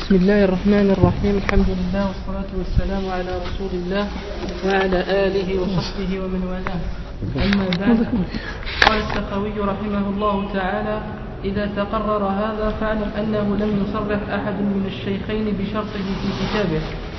بسم الله الرحمن الرحيم. الحمد لله والصلاة والسلام على رسول الله وعلى آله وصحبه ومن والاه. أما بعد، قال السخاوي رحمه الله تعالى: إذا تقرر هذا فاعلم أنه لم يصرح أحد من الشيخين بشرطه في كتابه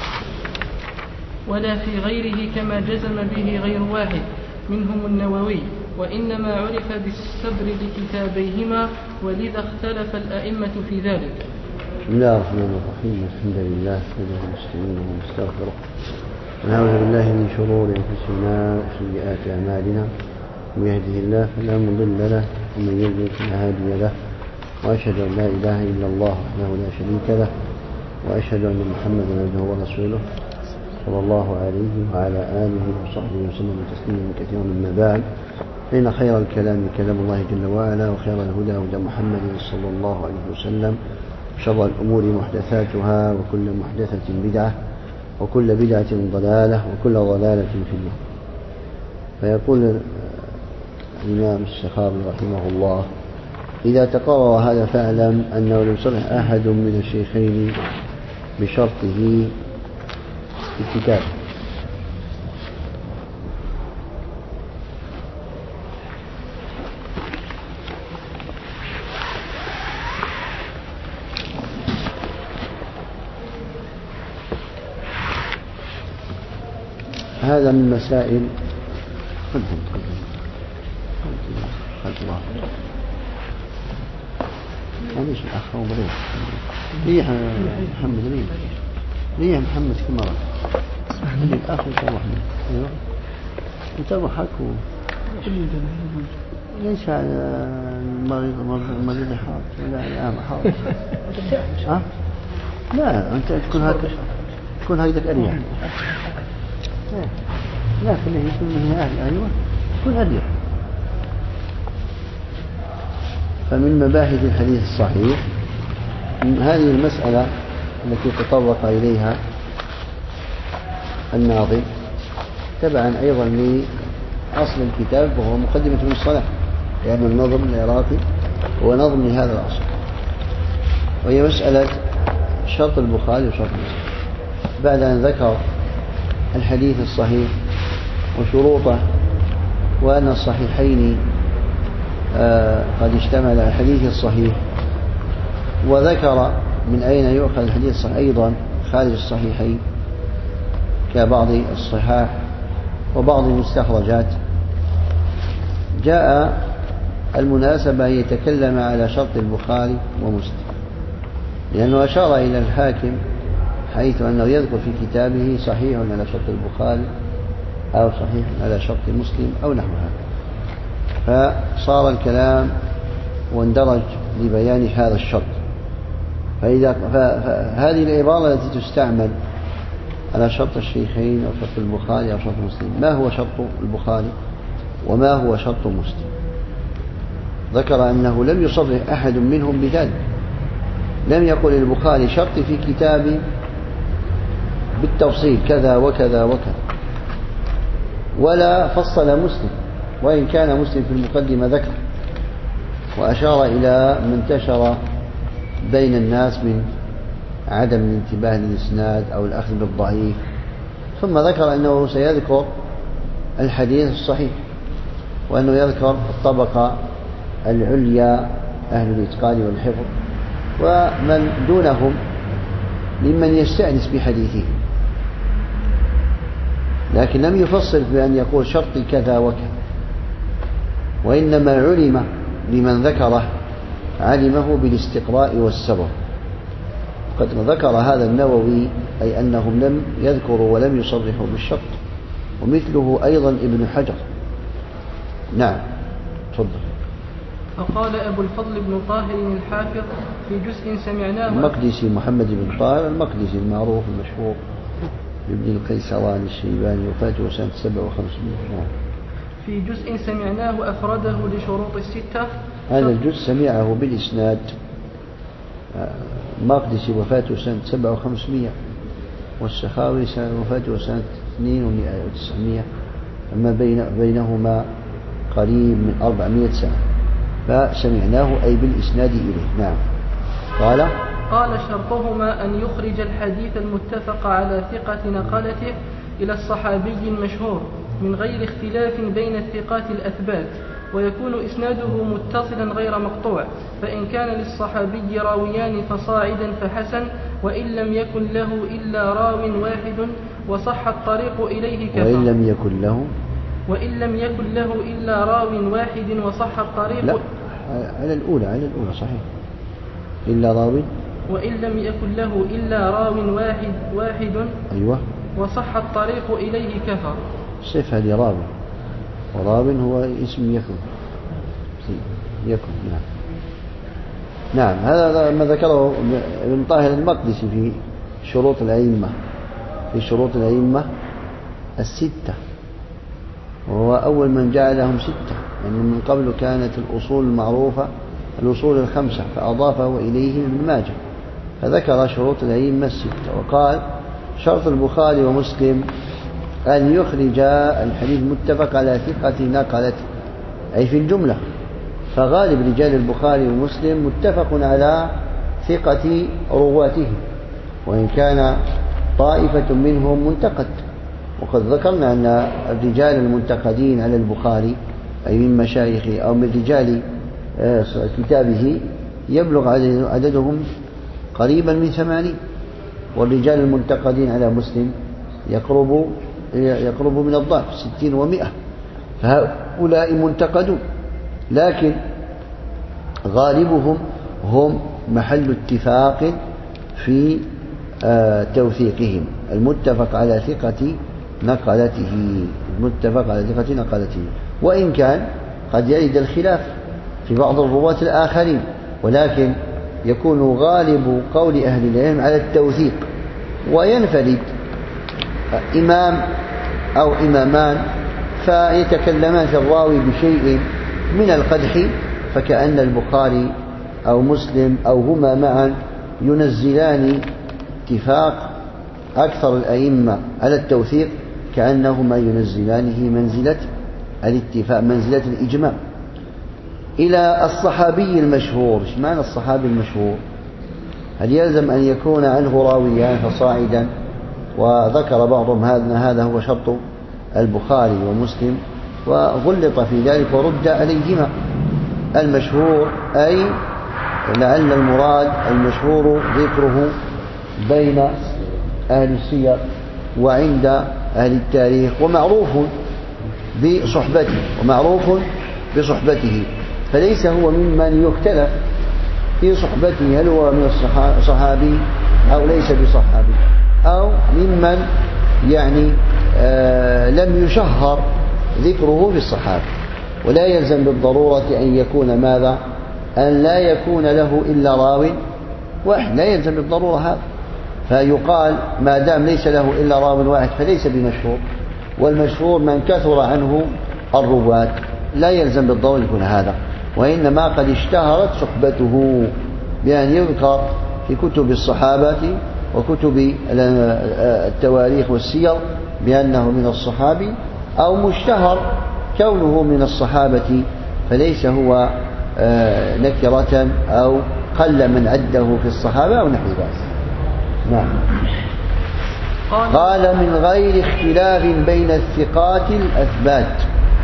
ولا في غيره كما جزم به غير واحد منهم النووي، وإنما عرف بالصبر لكتابيهما، ولذا اختلف الأئمة في ذلك. بسم الله الرحمن الرحيم. الحمد لله نحمده ونستعينه ونستغفره ونعوذ بالله من شرور أنفسنا وسيئات أعمالنا، من يهده الله فلا مضل له ومن يضلل فلا هادي له، وأشهد أن لا إله إلا الله وحده لا شريك له، وأشهد أن محمدا عبده ورسوله صلى الله عليه وعلى آله وصحبه وسلم تسليما كثيرا. أما بعد، فإن خير الكلام كلام الله جل وعلا، وخير الهدى هدى محمد صلى الله عليه وسلم، شر الأمور محدثاتها، وكل محدثة بدعة، وكل بدعة ضلالة، وكل ضلالة في النار. فيقول الإمام السخاوي رحمه الله: إذا تقرر هذا فاعلم أنه لم يصرح أحد من الشيخين بشرطه في الكتاب. هذا من مسائل ليش الأخ ريح محمد ريح محمد كمرة الأخ وتروحنا. أيوه وتروحك ليش المريض حاط ولا الآن حاط؟ لا أنت تكون هكذا أريح. لا خليه يكون من أهل. أيوة كل أريح. فمن مباحث الحديث الصحيح هذه المسألة التي تطرق إليها الناظم تبعا أيضا لأصل الكتاب، وهو مقدمة المصطلح، لأن النظم العراقي هو نظم لهذا الأصل، وهي مسألة شرط البخاري وشرط مسلم. بعد أن ذكر الحديث الصحيح وشروطه، وأن الصحيحين قد اشتمل على الحديث الصحيح، وذكر من أين يؤخذ الحديث الصحيح أيضا خارج الصحيحين كبعض الصحاح وبعض المستخرجات، جاء المناسبة أن يتكلم على شرط البخاري ومسلم، لأنه أشار إلى الحاكم حيث أنه يذكر في كتابه صحيح على شرط البخاري أو صحيح على شرط مسلم أو نحو هذا، فصار الكلام واندرج لبيان هذا الشرط. فهذه العبارة التي تستعمل على شرط الشيخين أو شرط البخاري أو شرط مسلم، ما هو شرط البخاري وما هو شرط مسلم؟ ذكر أنه لم يصرح أحد منهم بذلك، لم يقل البخاري شرط في كتابي بالتفصيل كذا وكذا وكذا، ولا فصل مسلم، وإن كان مسلم في المقدمة ذكر وأشار إلى ما انتشر بين الناس من عدم الانتباه للإسناد أو الأخذ بالضعيف، ثم ذكر أنه سيذكر الحديث الصحيح، وأنه يذكر الطبقة العليا أهل الإتقان والحفظ ومن دونهم ممن يستأنس بحديثه، لكن لم يفصل بأن يقول شرطي كذا وكذا، وإنما علم لمن ذكره علمه بالاستقراء والسبر. قد ذكر هذا النووي أي أنهم لم يذكروا ولم يصرحوا بالشرط، ومثله أيضا ابن حجر. نعم تفضل. فقال أبو الفضل بن طاهر الحافظ في جزء سمعناه، المقدسي محمد بن طاهر المقدسي المعروف المشهور ابن القيسراني الشيباني، وفاته سنة 57. في جزء سمعناه أفرده لشروط الستة. هذا الجزء سمعه بالإسناد. المقدسي وفاته سنة 5700، والسخاوي وفاته سنة 200 أما بينهما قريب من 400 سنة، فسمعناه أي بالإسناد إليه. نعم. قال قال شرطهما أن يخرج الحديث المتفق على ثقة نقلته إلى الصحابي المشهور من غير اختلاف بين الثقات الأثبات، ويكون إسناده متصلا غير مقطوع، فإن كان للصحابي راويان فصاعدا فحسن، وإن لم يكن له إلا راو واحد وصح الطريق إليه كفى. وإن لم يكن له إلا راو واحد وصح الطريق. لا، على الأولى صحيح. إلا راو. وإن لم يكن له إلا راو واحد أيوة وصح الطريق إليه كفى. صفة لراو، وراو هو اسم يكن. نعم. هذا ما ذكره ابن طاهر المقدسي في شروط الأئمة الستة، وهو أول من جعلهم ستة، يعني من قبل كانت الأصول المعروفة الأصول الخمسة، فأضافه إليه ابن ماجه، فذكر شروط الأئمة الستة، وقال شرط البخاري ومسلم أن يخرج الحديث متفق على ثقة نقلته، أي في الجملة، فغالب رجال البخاري ومسلم متفق على ثقة رواته، وإن كان طائفة منهم منتقد. وقد ذكرنا أن الرجال المنتقدين على البخاري أي من مشايخه أو من رجال كتابه يبلغ عددهم قريبا من 80، والرجال المنتقدين على مسلم يقرب من الضعف 60 و100، فهؤلاء منتقدون، لكن غالبهم هم محل اتفاق في توثيقهم، المتفق على ثقة نقلته، وإن كان قد يرد الخلاف في بعض الرواة الآخرين، ولكن يكون غالب قول أهل العلم على التوثيق، وينفرد إمام أو إمامان فيتكلمان في الراوي بشيء من القدح، فكأن البخاري أو مسلم أو هما معا ينزلان اتفاق أكثر الأئمة على التوثيق، كأنهما ينزلانه منزلة الاتفاق، منزلة الإجماع، إلى الصحابي المشهور. إيش معنى الصحابي المشهور؟ هل يلزم أن يكون عنه راويان فصاعدا؟ وذكر بعضهم هذا هو شرط البخاري ومسلم، وغلط في ذلك ورد عليهما. المشهور أي لعل المراد المشهور ذكره بين أهل السير وعند أهل التاريخ، ومعروف بصحبته، فليس هو ممن يختلف في صحبته، هل هو من الصحابي أو ليس بصحابي، أو ممن يعني لم يشهر ذكره بالصحابة. ولا يلزم بالضرورة أن يكون ماذا؟ أن لا يكون له إلا راو واحد، لا يلزم بالضرورة هذا، فيقال ما دام ليس له إلا راو واحد فليس بمشهور، والمشهور من كثر عنه الرواة، لا يلزم بالضرورة يكون هذا، وإنما قد اشتهرت صحبته بأن يذكر في كتب الصحابة وكتب التواريخ والسير بأنه من الصحابي، أو مشتهر كونه من الصحابة فليس هو نكرة أو قل من عده في الصحابة أو نحو ذلك. نعم. قال من غير اختلاف بين الثقات الأثبات،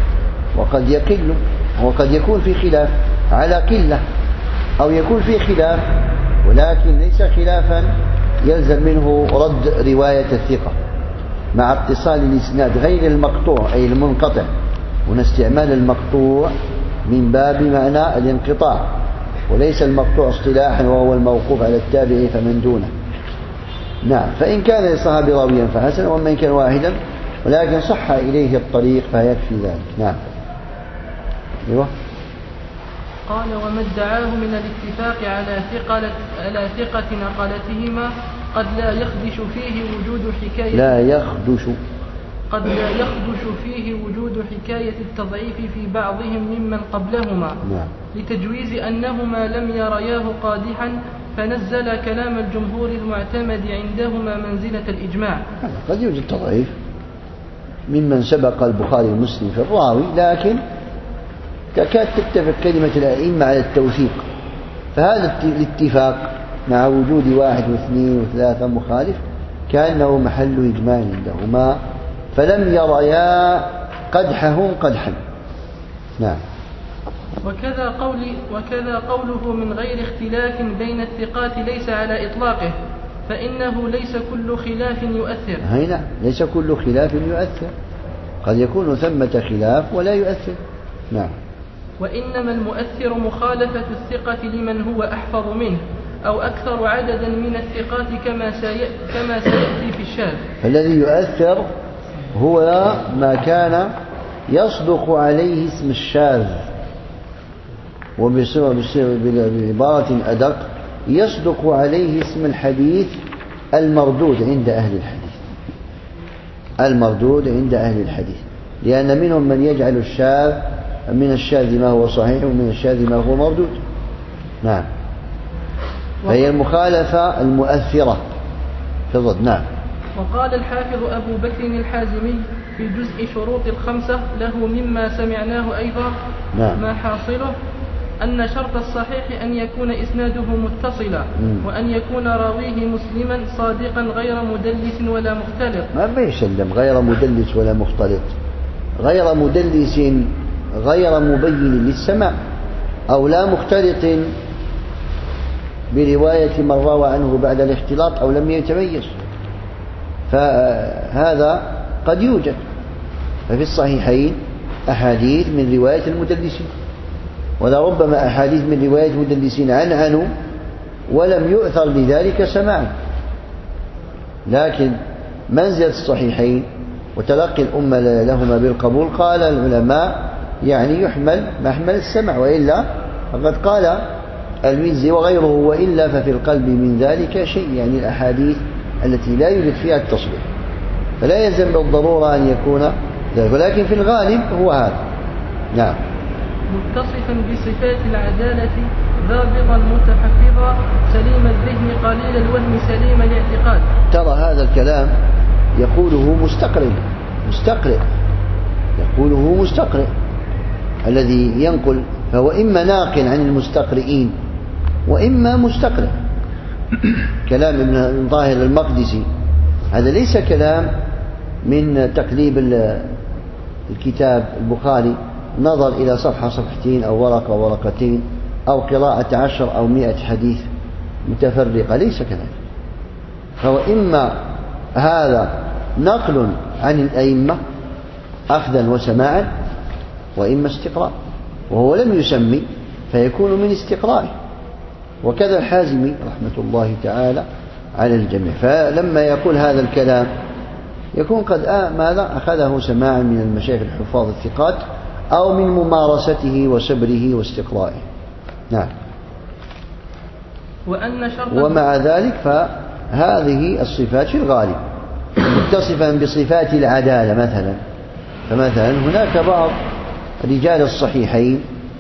وقد يكون في خلاف على قلة، أو يكون في خلاف ولكن ليس خلافا يلزم منه رد رواية الثقة مع اتصال الإسناد غير المقطوع أي المنقطع، هنا استعمال المقطوع من باب معنى الانقطاع، وليس المقطوع اصطلاحا وهو الموقوف على التابع فمن دونه. نعم. فإن كان للصحابي راويا فحسن، وما إن كان واحدا ولكن صح إليه الطريق فيكفي ذلك. نعم. أيوه. قال وما ادعاه من الاتفاق على ثقة نقلتهما قد لا يخدش فيه وجود حكاية التضعيف في بعضهم ممن قبلهما، لتجويز أنهما لم يرياه قادحا، فنزل كلام الجمهور المعتمد عندهما منزلة الإجماع. قد يوجد تضعيف ممن سبق البخاري ومسلم في الراوي، لكن تكاد تتفق كلمة الأئمة على التوثيق، فهذا الاتفاق مع وجود واحد واثنين وثلاثة مخالف كأنه محل إجماع عندهما، فلم يريا قدحهم قدحا. نعم. وكذا قوله من غير اختلاف بين الثقات ليس على إطلاقه، فإنه ليس كل خلاف يؤثر. هنا ليس كل خلاف يؤثر، قد يكون ثمة خلاف ولا يؤثر. نعم. وإنما المؤثر مخالفة الثقة لمن هو أحفظ منه أو أكثر عددا من الثقات كما سيأتي في الشاذ. الذي يؤثر هو ما كان يصدق عليه اسم الشاذ، وبعبارة أدق يصدق عليه اسم الحديث المردود عند أهل الحديث. المردود عند أهل الحديث، لأن منهم من يجعل الشاذ من الشاذ ما هو صحيح ومن الشاذ ما هو مردود. نعم. فهي المخالفة المؤثرة في الضد. نعم. وقال الحافظ أبو بكر الحازمي في جزء شروط الخمسة له مما سمعناه أيضا. نعم. ما حاصله أن شرط الصحيح أن يكون إسناده متصلا، وأن يكون راويه مسلما صادقا غير مدلس ولا مختلط. ما يسلم غير مدلس ولا مختلط، غير مدلس غير مبين للسماع، أو لا مختلط برواية من روى عنه بعد الاختلاط أو لم يتميز، فهذا قد يوجد. ففي الصحيحين أحاديث من رواية المدلسين، ولربما أحاديث من رواية مدلسين عنه ولم يؤثر لذلك سماعا. لكن منزلة الصحيحين وتلقي الأمة لهما بالقبول، قال العلماء يعني يحمل محمل السمع، وإلا فقد قال المزي وغيره وإلا ففي القلب من ذلك شيء، يعني الأحاديث التي لا يوجد فيها التصريح، فلا يلزم بالضرورة أن يكون ذلك، ولكن في الغالب هو هذا. نعم. متصفا بصفات العدالة ضابطا متحفظا سليم الذهن قليل الوهم سليم الاعتقاد. ترى هذا الكلام يقوله مستقرئ يقوله مستقرئ الذي ينقل، فهو إما ناقل عن المستقرئين وإما مستقرئ. كلام ابن طاهر المقدسي هذا ليس كلام من تقليب الكتاب البخاري، نظر إلى صفحة صفحتين أو ورقة ورقتين أو قراءة 10 أو 100 حديث متفرقة، ليس كذلك. فهو إما هذا نقل عن الأئمة أخذا وسماعا، وإما استقراء، وهو لم يسمي فيكون من استقرائه. وكذا الحازمي رحمة الله تعالى على الجميع، فلما يقول هذا الكلام يكون قد ماذا أخذه سماعا من المشايخ الحفاظ الثقات أو من ممارسته وصبره واستقرائه. نعم. ومع ذلك فهذه الصفات في الغالب متصفا بصفات العدالة مثلا، فمثلا هناك بعض رجال الصحيحين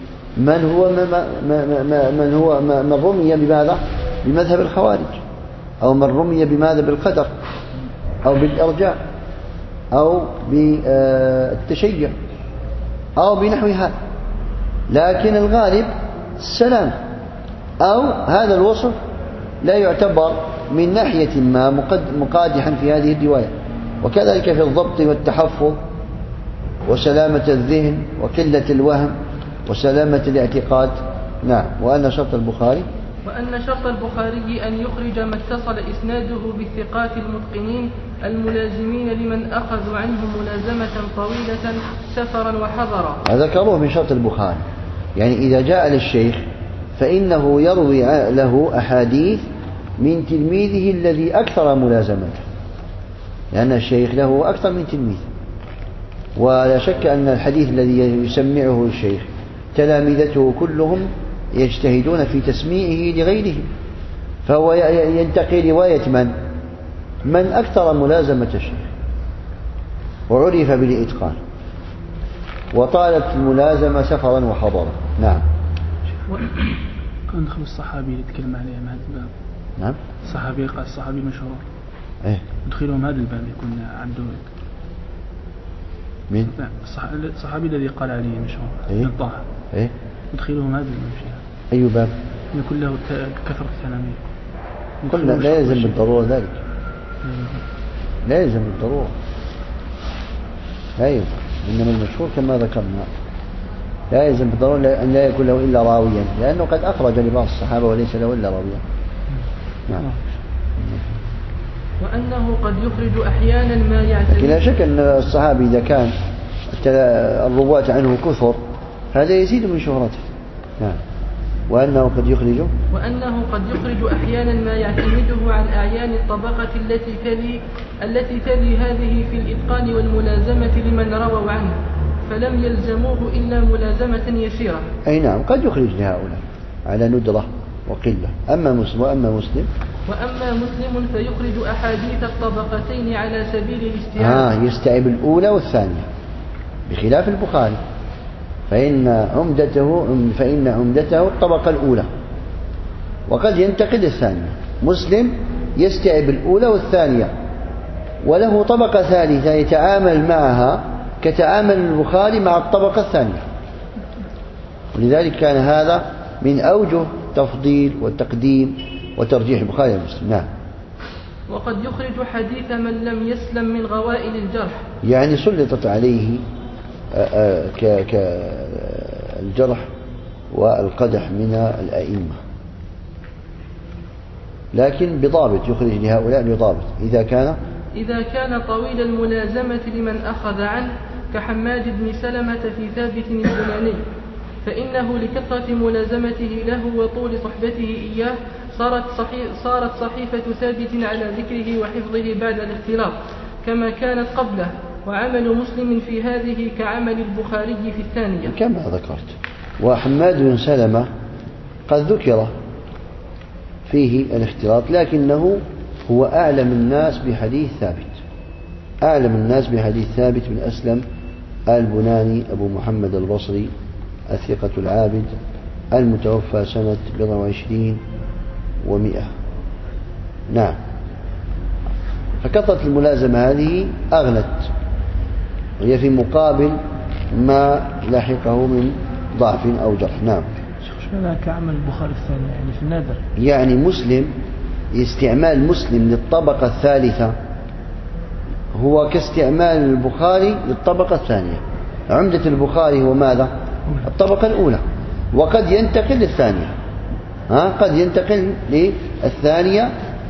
من رمي بماذا؟ بمذهب الخوارج، أو من رمي بماذا؟ بالقدر أو بالإرجاء أو بالتشيع أو بنحو هذا، لكن الغالب السلام، أو هذا الوصف لا يعتبر من ناحية ما مقادحا في هذه الرواية. وكذلك في الضبط والتحفظ وسلامة الذهن وقلة الوهم وسلامة الاعتقاد. نعم. وأن شرط البخاري أن يخرج ما اتصل إسناده بالثقات المتقنين الملازمين لمن أخذوا عنه ملازمة طويلة سفرا وحضرا. ذكروه من شرط البخاري، يعني إذا جاء للشيخ فإنه يروي له أحاديث من تلميذه الذي أكثر ملازمته، لأن الشيخ له أكثر من تلميذ، ولا شك أن الحديث الذي يسمعه الشيخ تلامذته كلهم يجتهدون في تسميعه لغيرهم، فهو ينتقي رواية من أكثر ملازمة الشيخ وعرف بالإتقان وطالت الملازمة سفرا وحضرا. نعم. كان خلص الصحابي اللي تكلم عليه مع هذا الباب. نعم. الصحابي قال الصحابي مشهور. إيه. ندخلهم هذا الباب يكون عنده. مين؟ الصحابي الذي قال عليه مشهور. إيه. طه. إيه. ندخلهم هذا المشي. أي باب؟ يكون له كثرة التلاميذ. قلنا لا يلزم بالضرورة ذلك، لا يلزم بالضرورة، لا يلزم، إنما المشهور كما ذكرنا لا يلزم بالضرورة أن لا يكون له إلا راويا، لأنه قد أخرج لبعض الصحابة وليس له إلا راويا. نعم. وأنه قد يخرج أحيانا ما يعتمد. لا شك أن الصحابي إذا كان الرواة عنه كثر هذا يزيد من شهرته. نعم. وأنه قد يخرج أحيانا ما يعتمده عن أعيان الطبقة التي تلي هذه في الإتقان والملازمة لمن رووا عنه، فلم يلزموه إلا ملازمة يسيرة. أي نعم، قد يخرج لهؤلاء على ندرة وقلة. أما مسلم فيخرج أحاديث الطبقتين على سبيل الاستعانة. يستعب الأولى والثانية بخلاف البخاري، فإن عمدته الطبقة الأولى وقد ينتقد الثانية. مسلم يستعب الأولى والثانية وله طبقة ثالثة يتعامل معها كتعامل البخاري مع الطبقة الثانية، ولذلك كان هذا من أوجه تفضيل والتقديم وترجيح البخاري ومسلم. نعم. وقد يخرج حديث من لم يسلم من غوائل الجرح، يعني سلطت عليه كالجرح والقدح من الأئمة، لكن بضابط، يخرج لهؤلاء بضابط إذا كان طويل الملازمة لمن أخذ عنه كحماد بن سلمة في ثابت البناني، فإنه لكثرة ملازمته له وطول صحبته إياه صارت صحيفة ثابت على ذكره وحفظه بعد الاختلاط كما كانت قبله، وعمل مسلم في هذه كعمل البخاري في الثانية كما ذكرت. وحماد بن سلمة قد ذكر فيه الاختلاط، لكنه هو أعلم الناس بحديث ثابت بن أسلم البناني أبو محمد البصري الثقة العابد المتوفى سنة 24 و100. نعم. فكثرة الملازمة هذه أغلت، وهي في مقابل ما لاحقه من ضعف أو جرح. نعم. شو كعمل البخاري الثاني يعني في النادر؟ يعني مسلم، استعمال مسلم للطبقة الثالثة هو كاستعمال البخاري للطبقة الثانية. عمدة البخاري هو ماذا؟ الطبقة الأولى، وقد ينتقل للثانية، قد ينتقل للثانية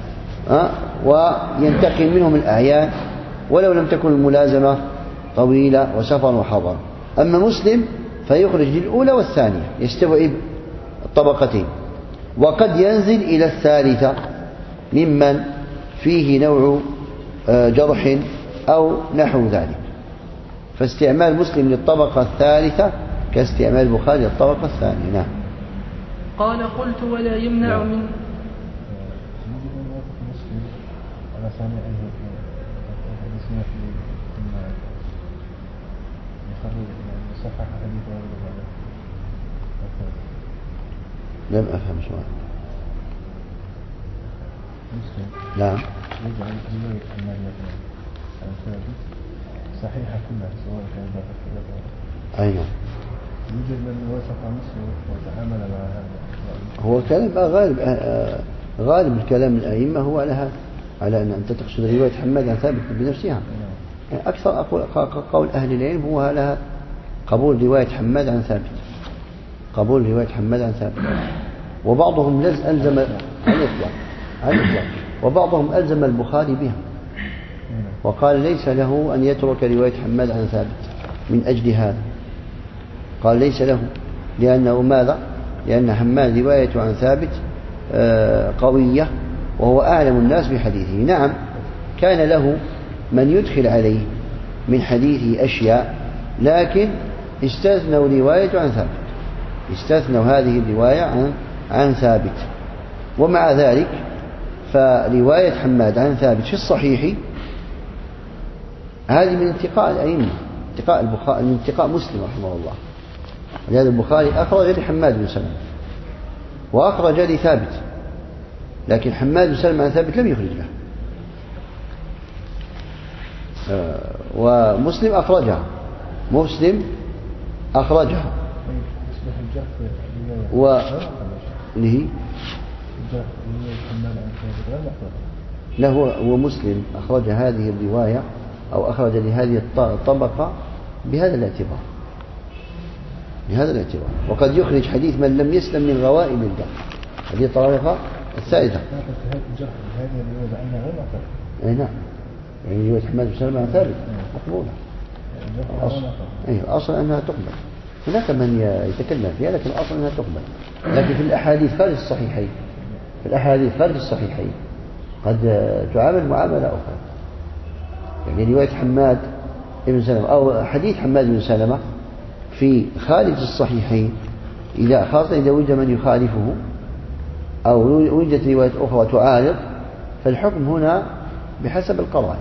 وينتقل منهم الأعيان ولو لم تكن الملازمة طويلة وسفر وحضر. أما مسلم فيخرج للأولى والثانية، يستوعب الطبقتين، وقد ينزل إلى الثالثة ممن فيه نوع جرح أو نحو ذلك. فاستعمال مسلم للطبقة الثالثة كاستعمال البخاري للطبقة الثانية. نعم. قال قلت ولا يمنع من لم أفهم سؤال. نعم. يجعل رواية عمار عن ثابت صحيحة كلها سواء كانت أي نعم. يوجد من وثق مسلم وتعامل مع هذا. هو كلام غالب الكلام الأئمة هو على أن أنت تقصد رواية حماد عن ثابت بنفسها. يعني أكثر قول أهل العلم هو لها قبول رواية حماد عن ثابت، وبعضهم ألزم عن الإطلاق، وبعضهم ألزم البخاري بها وقال ليس له أن يترك رواية حماد عن ثابت من أجل هذا. قال ليس له، لأنه ماذا؟ لأن حماد رواية عن ثابت قوية وهو أعلم الناس بحديثه. نعم، كان له من يدخل عليه من حديثه أشياء، لكن استثنوا رواية عن ثابت، استثنوا هذه الرواية عن ثابت. ومع ذلك فرواية حماد عن ثابت في الصحيح هذه من انتقاء الأئمة، انتقاء البخاري، من انتقاء مسلم رحمه الله. لهذا البخاري أخرج لحماد بن سلمة وأخرج لثابت، لكن حماد بن سلمة عن ثابت لم يخرج له. ومسلم أخرجها، حماد عن ثابت غير معتبر. لا، هو مسلم أخرج هذه الرواية أو أخرج لهذه الطبقة بهذا الاعتبار، وقد يخرج حديث من لم يسلم من غوائب الجرح. هذه الطريقة الثالثة. هذه الرواية عنها غير معتبر. أي نعم، يعني رواية حماد بن سلمة ثابت مقبولة. الأصل أنها تقبل. هناك من يتكلم فيها، لكن الأصل أنها تقبل. لكن في الأحاديث خارج الصحيحين قد تعامل معاملة أخرى. يعني رواية حماد بن سلمة أو حديث حماد بن سلمة في خارج الصحيحين، خاصة إذا وجد من يخالفه أو وجدت رواية أخرى تعارض، فالحكم هنا بحسب القرائن.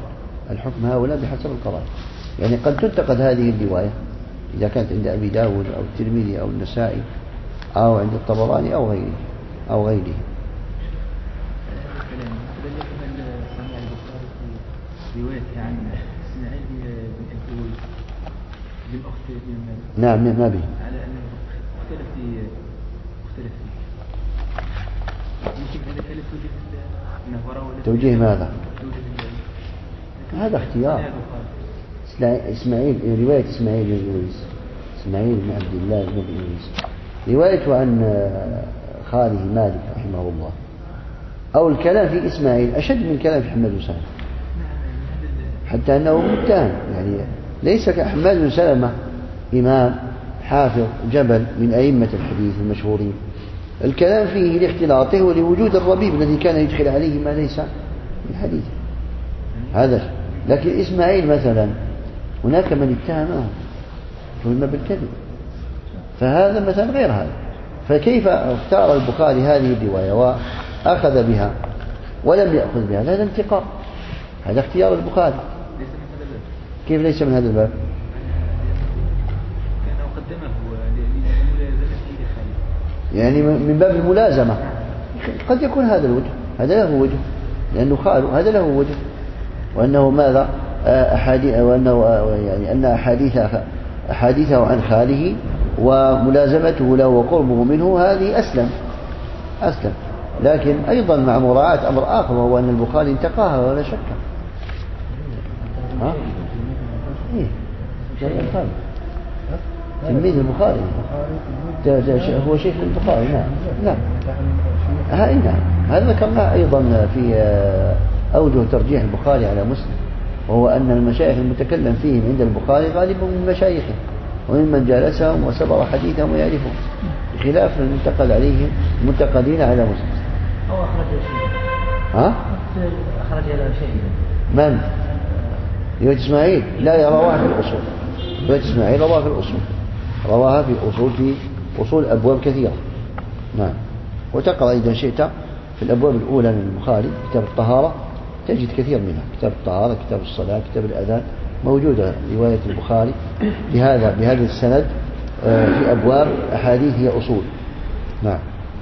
يعني قد تنتقد هذه الرواية إذا كانت عند أبي داود أو الترمذي أو النسائي أو عند الطبراني أو غيره. رواية عن إسماعيل بن أبي بالأخت بن نعم، ما به على أنه اختلف فيه. يمكن هذا كان توجيه ماذا؟ هذا اختيار. رواية إسماعيل بن عبد الله بن إدريس روايته عن خاله مالك رحمه الله، أو الكلام في إسماعيل أشد من كلام في حماد بن سلمة، حتى أنه متهم. يعني ليس كحماد بن سلمة إمام حافظ جبل من أئمة الحديث المشهورين، الكلام فيه لاختلاطه ولوجود الربيب الذي كان يدخل عليه ما ليس من حديث هذا. لكن إسماعيل مثلا هناك من اتهمه بالكذب، فهذا مثلا غير هذا. فكيف اختار البخاري هذه الرواية وأخذ بها ولم يأخذ بها؟ هذا انتقاء، هذا اختيار البخاري. كيف ليس من هذا الباب؟ كان قدمه يعني من باب الملازمة. قد يكون هذا الوجه، هذا له وجه لأنه خاله، هذا له وجه، وأنه ماذا وأنه يعني أن أحاديثه عن خاله وملازمته له وقربه منه هذه أسلم. لكن أيضا مع مراعاة أمر آخر، وهو أن البخاري انتقاها ولا شك. تلميذ البخاري هو شيخ البخاري. نعم. هذا ذكرناه أيضا في أوجه ترجيح البخاري على مسلم، وهو أن المشايخ المتكلم فيهم عند البخاري غالبا من مشايخه وممن جالسهم وسبر حديثهم ويعرفهم، بخلاف المنتقل عليهم المنتقلين على مسلم. أو أخرج شيء. أخرج له شيء. من؟ رواية إسماعيل لا رواها في الأصول. رواية إسماعيل رواها في الأصول، رواها في أصول أبواب كثيرة. نعم. وتقرأ إذا شئت في الأبواب الأولى من البخاري كتاب الطهارة تجد كثير منها، كتاب الطهارة، كتاب الصلاة، كتاب الأذان، موجودة رواية البخاري بهذا السند في أبواب أحاديث هي أصول. نعم.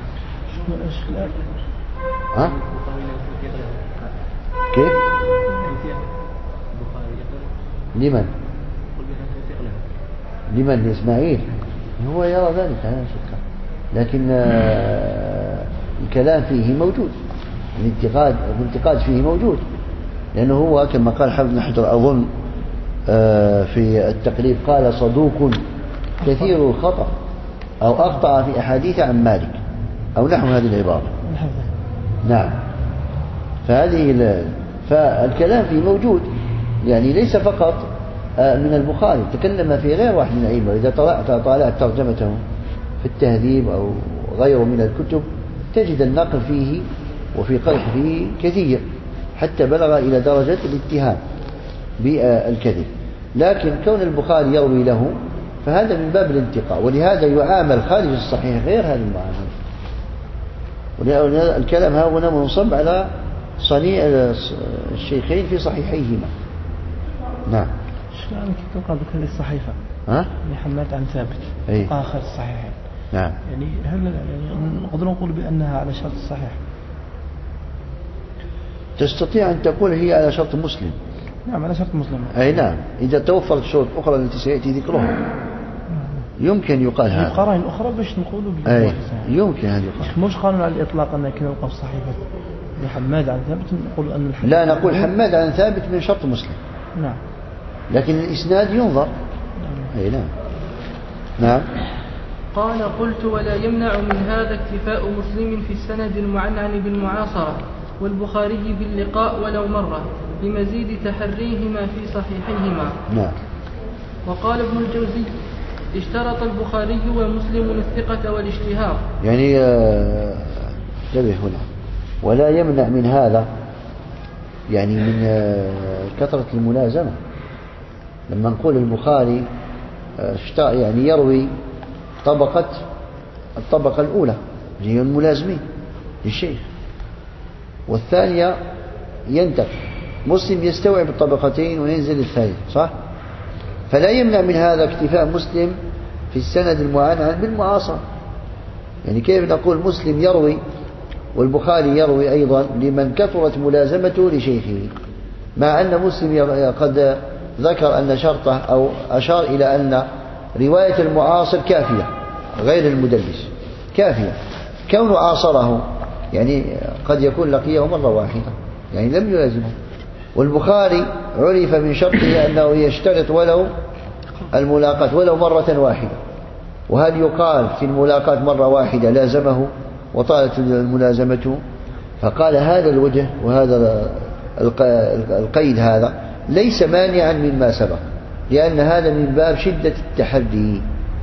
كيف؟ لمن لإسماعيل؟ هو يرى ذلك لا شك، لكن الكلام فيه موجود، الانتقاد فيه موجود، لأنه هو كما قال حافظ بن حجر أظن في التقريب قال صدوق كثير الخطأ أو أخطأ في أحاديث عن مالك أو نحو هذه العبارة. نعم. فالكلام فيه موجود، يعني ليس فقط من البخاري، تكلم في غير واحد من الأئمة. إذا طالعت ترجمته في التهذيب أو غيره من الكتب تجد النقل فيه وفي قرح فيه كثير، حتى بلغ إلى درجة الاتهام بالكذب. لكن كون البخاري يروي له فهذا من باب الانتقاء، ولهذا يعامل خارج الصحيح غير هذه المعاملة. ولهذا الكلام هنا منصب على صنيع الشيخين في صحيحيهما. نعم. شلون كيف تلقى بكل الصحيفة؟ محمد عن ثابت آخر الصحيحين. نعم. يعني هل نقدر نقول بأنها على شرط الصحيح؟ تستطيع أن تقول هي على شرط مسلم. نعم على شرط مسلم. أي نعم، إذا توفرت شروط أخرى التي سيأتي ذكرها. يمكن يقال هذا. قرائن أخرى باش نقولوا أي يمكن هذا يقال. مش قانون على الإطلاق أن كنا نلقى في صحيفة حماد عن ثابت نقول أن لا نقول حماد عن ثابت من شرط مسلم. نعم. لكن الإسناد ينظر. أي نعم. نعم. قال قلت ولا يمنع من هذا اكتفاء مسلم في السند المعنعن بالمعاصرة والبخاري باللقاء ولو مرة بمزيد تحريهما في صحيحيهما. نعم. وقال ابن الجوزي اشترط البخاري ومسلم الثقة والاشتهار. يعني انتبه هنا ولا يمنع من هذا يعني من كثرة الملازمة. لما نقول البخاري يعني يروي الطبقة الأولى هي الملازمين للشيخ، والثانية ينتقل. مسلم يستوعب الطبقتين وينزل الثالث، صح؟ فلا يمنع من هذا اكتفاء مسلم في السند المعنعن بالمعاصرة. يعني كيف نقول مسلم يروي والبخاري يروي أيضا لمن كثرت ملازمته لشيخه، مع أن مسلم قد ذكر أن شرطه أو أشار إلى أن رواية المعاصر كافية غير المدلس كافية، كونه عاصره يعني قد يكون لقيه مرة واحدة يعني لم يلازمه. والبخاري عرف من شرطه أنه يشترط ولو الملاقات ولو مرة واحدة. وهل يقال في الملاقات مرة واحدة لازمه وطالت الملازمة؟ فقال هذا الوجه وهذا القيد هذا ليس مانعا مما سبق، لأن هذا من باب شدة التحري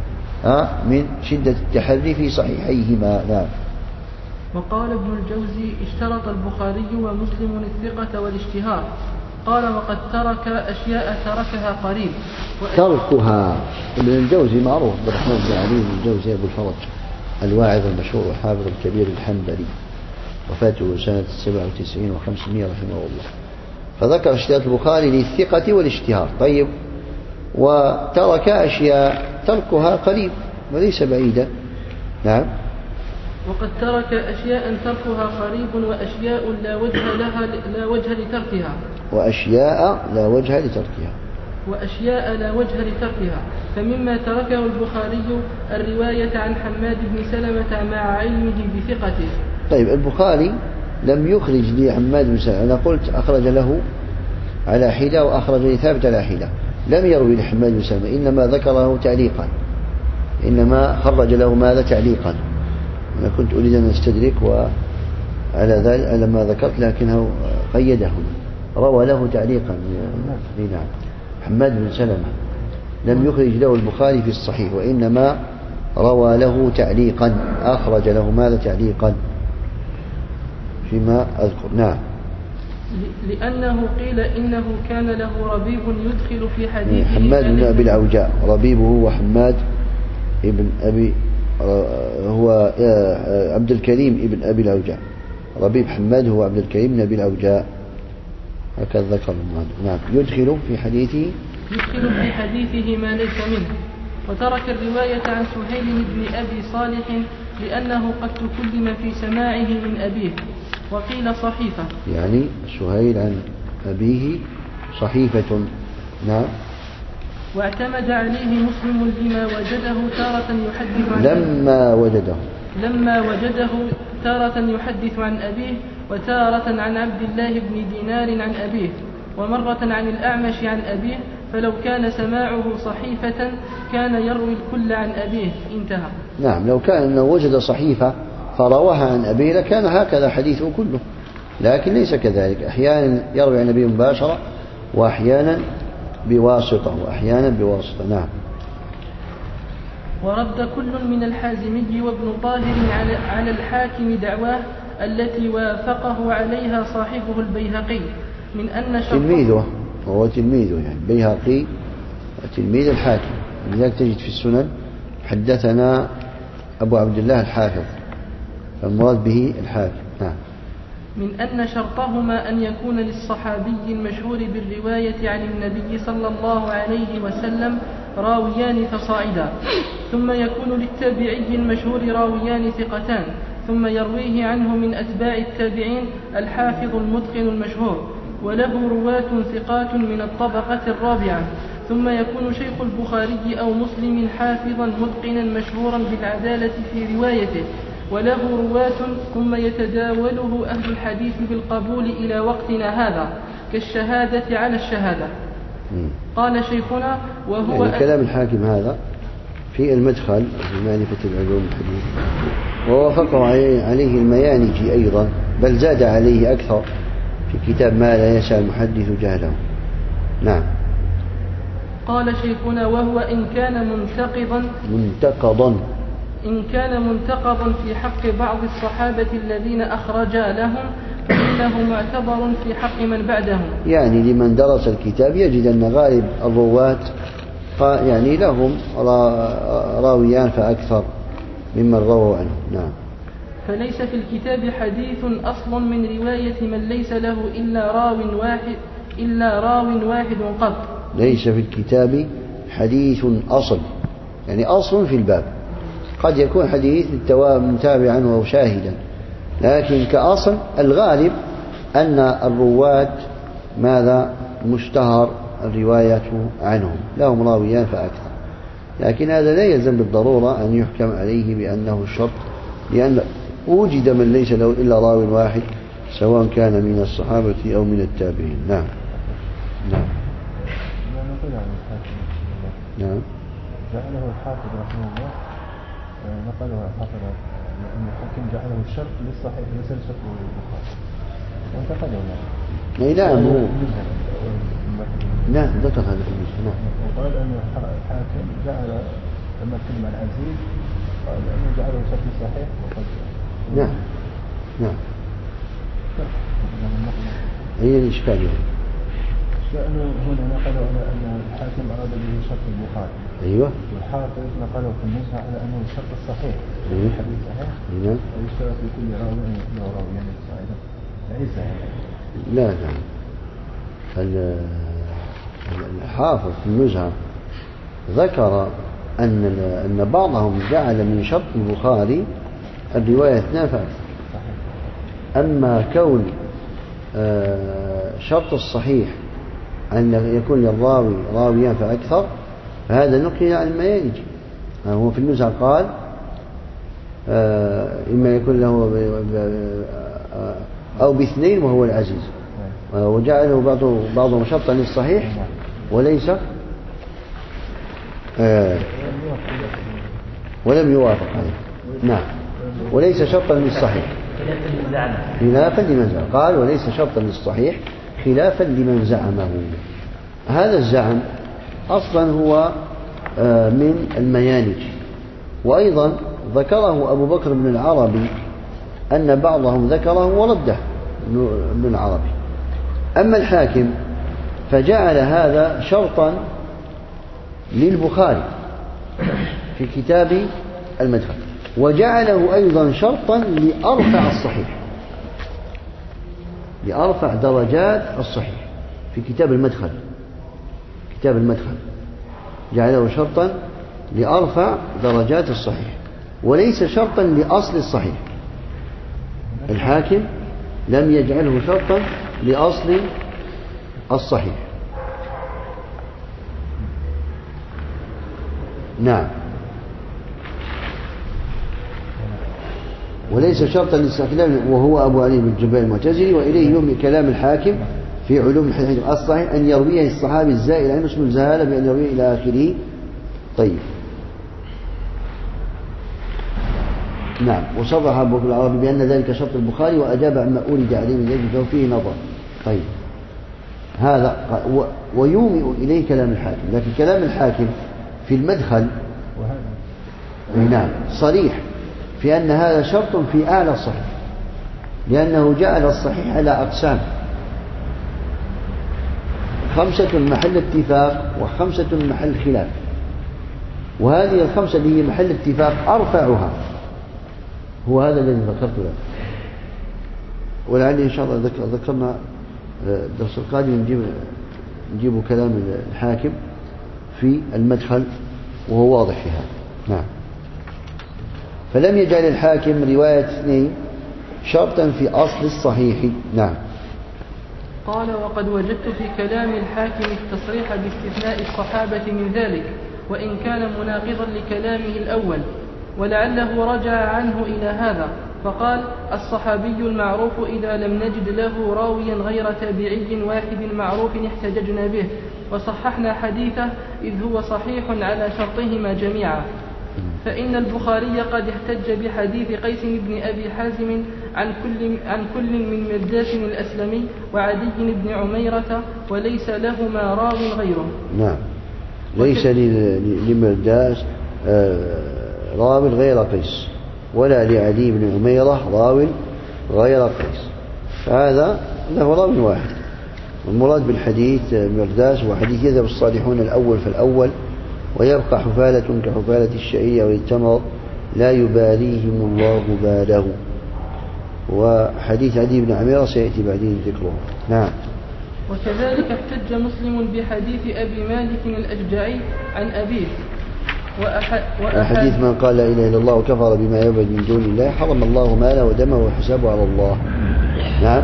من شدة التحري في صحيحيهما. نعم. وقال ابن الجوزي اشترط البخاري ومسلم الثقة والاشتهار. قال وقد ترك أشياء تركها قريب. تركها ابن الجوزي معروف بالرحمن بن علي بن الجوزي أبو الفرج الواعظ المشهور والحافظ الكبير الحنبلي، وفاته سنة 97 و500 رحمه الله. فذكر اشتراط البخاري للثقة والاشتهار. طيب وترك أشياء تركها قريب وليس بعيدا. نعم. وقد ترك أشياء تركها قريب وأشياء لا وجه لتركها. وأشياء لا وجه لتركها. وأشياء لا وجه لتركها. فمما تركه البخاري الرواية عن حماد بن سلمة مع علمه بثقته. طيب البخاري لم يخرج لحماد بن سلمة، أنا قلت أخرج له على حدة وأخرج لثابت على حدة، لم يروي لحماد بن سلمة، إنما ذكره تعليقا، إنما خرج له ماذا تعليقا. أنا كنت أريد أن أستدرك وعلى ذلك على ما ذكرت لكنه قيده روى له تعليقا. نعم. حماد بن سلمة لم يخرج له البخاري في الصحيح، وإنما روى له تعليقا، أخرج له ماذا تعليقا فيما أذكر. نعم. لأنه قيل إنه كان له ربيب يدخل في حديثه. حماد بن أبي العوجاء ربيبه هو حماد ابن أبي هو عبد الكريم ابن أبي العوجاء. ربيب حماد هو عبد الكريم بن أبي العوجاء، هكذا ذكر المؤلف. نعم. يدخل في حديثه ما ليس منه. وترك الرواية عن سهيل بن أبي صالح لأنه قد تكلم في سماعه من أبيه، وقيل صحيفة. يعني سهيل عن أبيه صحيفة. نعم. واعتمد عليه مسلم لما وجده تارة يحدث عن لما وجده تارة يحدث عن أبيه، وتارة عن عبد الله بن دينار عن أبيه، ومرة عن الأعمش عن أبيه. فلو كان سماعه صحيفة كان يروي الكل عن أبيه. انتهى. نعم. لو كان أنه وجد صحيفة فرواها عن أبيه لكان هكذا حديثه كله، لكن ليس كذلك. أحيانا يروي عن أبيه مباشرة، وأحيانا بواسطة، نعم. ورد كل من الحازمي وابن طاهر على الحاكم دعواه التي وافقه عليها صاحبه البيهقي من أن تلميذه، وهو تلميذه يعني البيهقي تلميذ الحاكم. لذلك تجد في السنن حدثنا أبو عبد الله الحافظ، فالمراد به الحاكم. نعم. من أن شرطهما أن يكون للصحابي المشهور بالرواية عن النبي صلى الله عليه وسلم راويان فصاعدا، ثم يكون للتابعي المشهور راويان ثقتان، ثم يرويه عنه من أتباع التابعين الحافظ المتقن المشهور، وله رواة ثقات من الطبقة الرابعة، ثم يكون شيخ البخاري أو مسلم حافظا متقنا مشهورا بالعدالة في روايته وله رواة، ثم يتداوله أهل الحديث بالقبول إلى وقتنا هذا كالشهادة على الشهادة. قال شيخنا وهو يعني كلام الحاكم هذا في المدخل في معرفة العلوم الحديث، ووافقه عليه الميانجي أيضا، بل زاد عليه أكثر في كتاب ما لا يسع المحدث جهله. نعم. قال شيخنا وهو إن كان منتقضا في حق بعض الصحابة الذين أخرجا لهم فإنه معتبر في حق من بعدهم. يعني لمن درس الكتاب يجد أن غالب الرواة يعني لهم راويان فأكثر ممن رووا عنه. نعم. فليس في الكتاب حديث أصل من رواية من ليس له إلا راو واحد قط. ليس في الكتاب حديث أصل، يعني أصل في الباب. قد يكون حديث متابعا أو شاهدا، لكن كأصل الغالب أن الرواة ماذا مشتهر الرواية عنهم، لهم راويان فأكثر، لكن هذا لا يلزم بالضرورة أن يحكم عليه بأنه الشرط، لأن وجد من ليس له إلا راو واحد سواء كان من الصحابة أو من التابعين. نعم. نعم. نعم. جعله الحافظ رحمه الله، نقله الحافظ أن الحاكم جعله الشرط للصحيح ليس الشرط للبخاري، وانتقده يعني. نعم. نعم ذكر هذا في المسلم. نعم. وقال أن الحاكم جعل لما تكلم عن عزيز قال أنه جعله الشرط الصحيح وقد. نعم. نعم. هي الإشكالية. لأنه هنا نقلوا على أن الحاكم أراد به شرط البخاري. أيوة. والحافظ نقله في النزهة على أنه الشرط الصحيح. أيوة. الحديث صحيح. نعم. ويشترط في كل راوي أن يكون راويا صحيحا. ليس لا نعم. الحافظ في النزهة ذكر أن بعضهم جعل من شرط البخاري الرواية 2 فأكثر. أما كون شرط الصحيح أن يكون للراوي راويان فأكثر فهذا نقل عن الميانجي. هو في النزهة قال إما يكون له أو ب2 وهو العزيز، وجعله بعضهم شرطا للصحيح وليس ولم يوافق عليه. نعم. وليس شرطا للصحيح خلافا لمن زعم. قال وليس شرطا للصحيح خلافا لمن زعمه. هذا الزعم أصلا هو من الميانج، وأيضا ذكره أبو بكر بن العربي أن بعضهم ذكره ورده ابن العربي. أما الحاكم فجعل هذا شرطا للبخاري في كتاب المدخل، وجعله أيضا شرطا لأرفع الصحيح، لأرفع درجات الصحيح في كتاب المدخل. كتاب المدخل جعله شرطا لأرفع درجات الصحيح وليس شرطا لأصل الصحيح. الحاكم لم يجعله شرطا لأصل الصحيح. نعم. وليس شرطا للاستقلال، وهو أبو علي بن الجبال المعتزلي، وإليه يومي كلام الحاكم في علوم الحديث الصحيح أن يرويه الصحابي الزائل عنه اسم الزهالة بأن يرويه إلى آخره. طيب. نعم. وصرح أبو بكر العربي بأن ذلك شرط البخاري وأجاب عما أورد عليه من ذلك فيه نظر. طيب. هذا ويومئ إليه كلام الحاكم، لكن كلام الحاكم في المدخل نعم صريح في أن هذا شرط في أعلى الصحيح، لأنه جعل الصحيح على أقسام 5 محل اتفاق و5 محل خلاف، وهذه ال5 اللي هي محل اتفاق أرفعها هو هذا الذي ذكرت لك. ولعلي إن شاء الله ذكرنا الدرس القادم نجيب كلام الحاكم في المدخل وهو واضح في هذا. نعم. فلم يجعل الحاكم رواية 2 شرطا في أصل الصحيح. نعم. قال: وقد وجدت في كلام الحاكم التصريح باستثناء الصحابة من ذلك، وإن كان مناقضا لكلامه الأول، ولعله رجع عنه إلى هذا، فقال: الصحابي المعروف إذا لم نجد له راويا غير تابعي واحد معروف احتججنا به، وصححنا حديثه إذ هو صحيح على شرطهما جميعا. فإن البخاري قد احتج بحديث قيس بن أبي حازم عن كل من مرداس الأسلمي وعدي بن عميرة، وليس لهما راو غيره. نعم، ليس لمرداس راو غير قيس، ولا لعدي بن عميرة راو غير قيس، فهذا له راو واحد. والمراد بالحديث مرداس وحديث يذهب الصالحون الأول فالأول، ويبقى حفالة كحفالة الشعير والتمر لا يباليهم الله باله. وحديث عدي بن عميرة سيأتي بعدين ذكره. نعم. وكذلك احتج مسلم بحديث أبي مالك الأشجعي عن أبيه حديث من قال لا إله إلا الله وكفر بما يعبد من دون الله حرم الله ماله ودمه وحسابه على الله. نعم.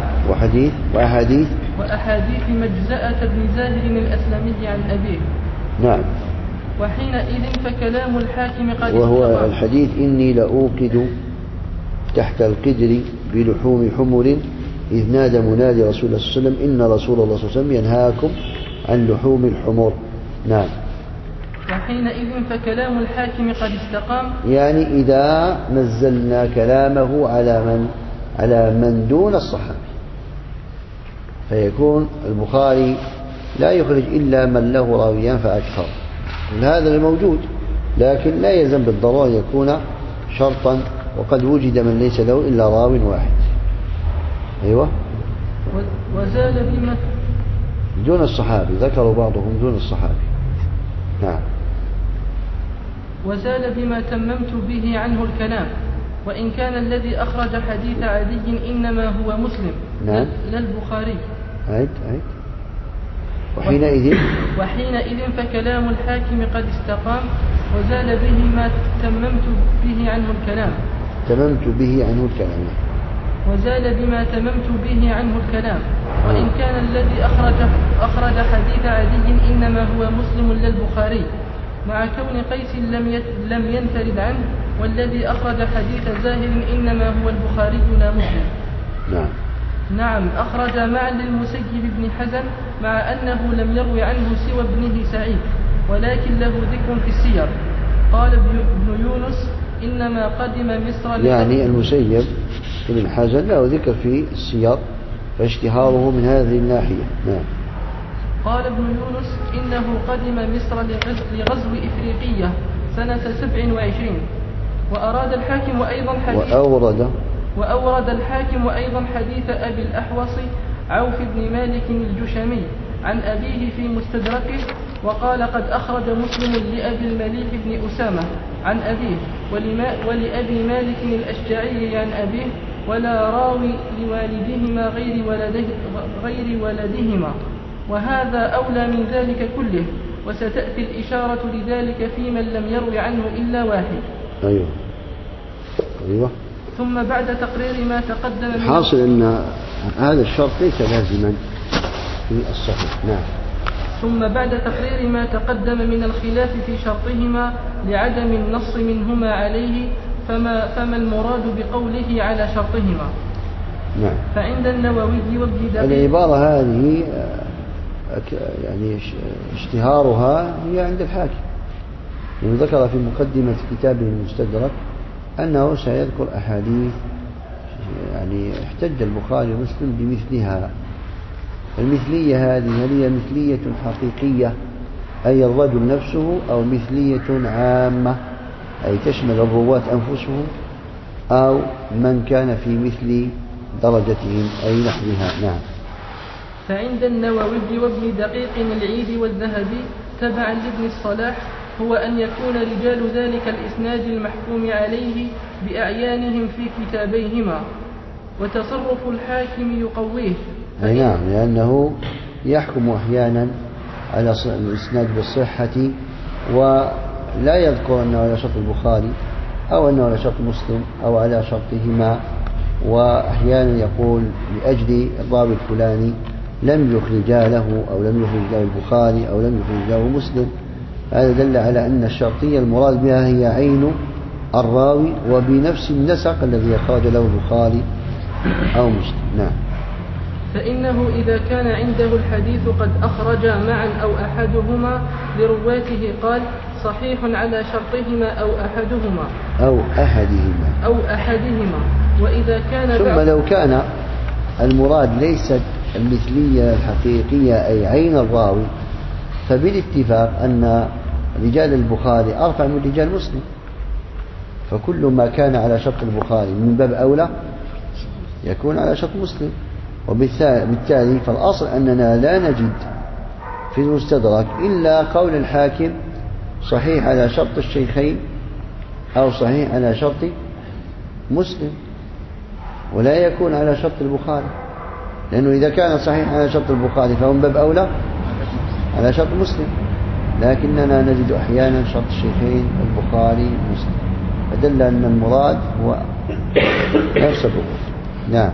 وأحاديث مجزأة بن زاهر الأسلمي عن أبيه. نعم. وحينئذ فكلام الحاكم قد وهو الحديث إني لأوقد تحت القدر بلحوم حمر إذ نادى منادي رسول الله صلى الله عليه وسلم إن رسول الله صلى الله عليه وسلم ينهاكم عن لحوم الحمر. نعم. وحينئذ فكلام الحاكم قد استقام، يعني إذا نزلنا كلامه على من دون الصحابي، فيكون البخاري لا يخرج إلا من له راويان فأكثر، هذا الموجود، لكن لا يلزم بالضرورة يكون شرطا، وقد وجد من ليس له إلا راو واحد. أيوة. وزال بما دون الصحابي، ذكروا بعضهم دون الصحابي. نعم. وزال بما تممت به عنه الكلام، وإن كان الذي أخرج حديث عدي إنما هو مسلم. نعم. لا البخاري. عيد. وحينئذ فكلام الحاكم قد استقام، وزال به ما تممت به عنه الكلام. وزال بما تممت به عنه الكلام، وإن كان الذي أخرج حديث عدي إنما هو مسلم لا البخاري، مع كون قيس لم ينفرد عنه، والذي أخرج حديث زاهر إنما هو البخاري لا مسلم. نعم. أخرج معا للمسيب بن حزن، مع أنه لم يروي عنه سوى ابنه سعيد، ولكن له ذكر في السير. قال ابن يونس إنما قدم مصر، يعني المسيب بن حزن له ذكر في السير، فاشتهاره من هذه الناحية. نعم. قال ابن يونس إنه قدم مصر لغزو إفريقية سنة 27، وأورد الحاكم أيضا حديث أبي الأحوص عوف بن مالك الجشمي عن أبيه في مستدركه، وقال قد أخرج مسلم لأبي المليح بن أسامة عن أبيه، ولأبي مالك الأشجعي عن أبيه، ولا راوي لوالدهما غير ولدهما، وهذا أولى من ذلك كله، وستأتي الإشارة لذلك في من لم يروي عنه إلا واحد. أيوة. ثم بعد تقرير ما تقدم حاصل أن هذا الشرط ليس لازما في الصحيح. نعم. ثم بعد تقرير ما تقدم من الخلاف في شرطهما لعدم النص منهما عليه، فما المراد بقوله على شرطهما؟ نعم. فعند النووي وابن دقيق العبارة هذه يعني اشتهارها هي عند الحاكم، يعني ذكر في مقدمة كتابه المستدرك أنه سيذكر أحاديث يعني احتج البخاري ومسلم بمثلها. المثلية هذه هل هي مثلية حقيقية أي الرجل نفسه، أو مثلية عامة أي تشمل الرواة أنفسهم، أو من كان في مثل درجتهم أي نحوها. نعم. فعند النووي وابن دقيق العيد والذهبي تبعا لابن الصلاح هو أن يكون رجال ذلك الإسناد المحكوم عليه بأعيانهم في كتابيهما، وتصرف الحاكم يقويه. نعم، لأنه يحكم أحيانا على الإسناد بالصحة ولا يذكر أنه على شرط البخاري أو أنه على شرط مسلم أو على شرطهما، وأحيانا يقول لأجل الراوي الفلاني لم يخرجا له أو لم يخرج له البخاري أو لم يخرج له مسلم. هذا دل على أن الشرطية المراد بها هي عين الراوي وبنفس النسق الذي أخرج له البخاري أو مسلم. نعم. فإنه إذا كان عنده الحديث قد أخرج معا أو أحدهما لرواته قال صحيح على شرطهما أو أحدهما. وإذا كان ثم لو كان المراد ليست المثلية الحقيقية أي عين الراوي فبالاتفاق أن رجال البخاري أرفع من رجال مسلم، فكل ما كان على شرط البخاري من باب أولى يكون على شرط مسلم. وبالتالي فالأصل أننا لا نجد في المستدرك إلا قول الحاكم صحيح على شرط الشيخين أو صحيح على شرط مسلم، ولا يكون على شرط البخاري، لأنه إذا كان صحيح على شرط البخاري فهو من باب أولى على شرط مسلم، لكننا نجد أحيانا شرط الشيخين البخاري مسلم، فدل أن المراد هو نفس الركن. نعم.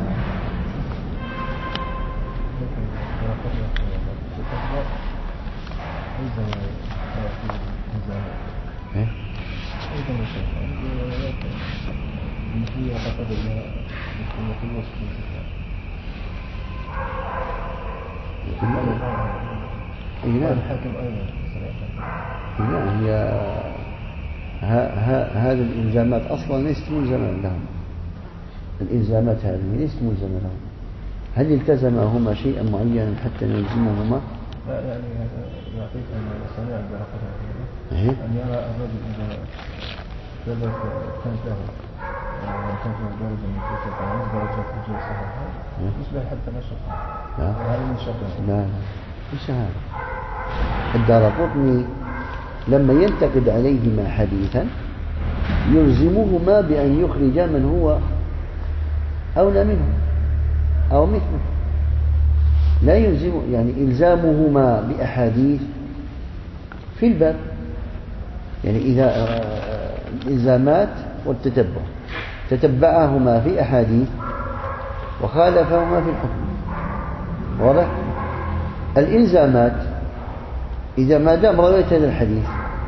هي هذه الإلزامات أصلا ليست ملزمة لهم. الإلزامات هذه ليست ملزمة لهم. هل التزمهما شيئا معينا حتى نلزمهما؟ لا، يعني يعطيك أن صنيع البركة أن يرى الرجل إذا ثبت كانت له درجة من تلك درجة رجل صحيحة يصبح حتى نشط. هذا من شرط. لا ليس هذا. الدارقطني لما ينتقد عليهما حديثا يلزمهما بأن يخرج من هو أولى منه أو مثله، لا يلزم يعني إلزامهما بأحاديث في الباب، يعني إذا الإلزامات والتتبع تتبعهما في أحاديث وخالفهما في الحكم. واضح؟ الإلزامات إذا ما دام رويت هذا الحديث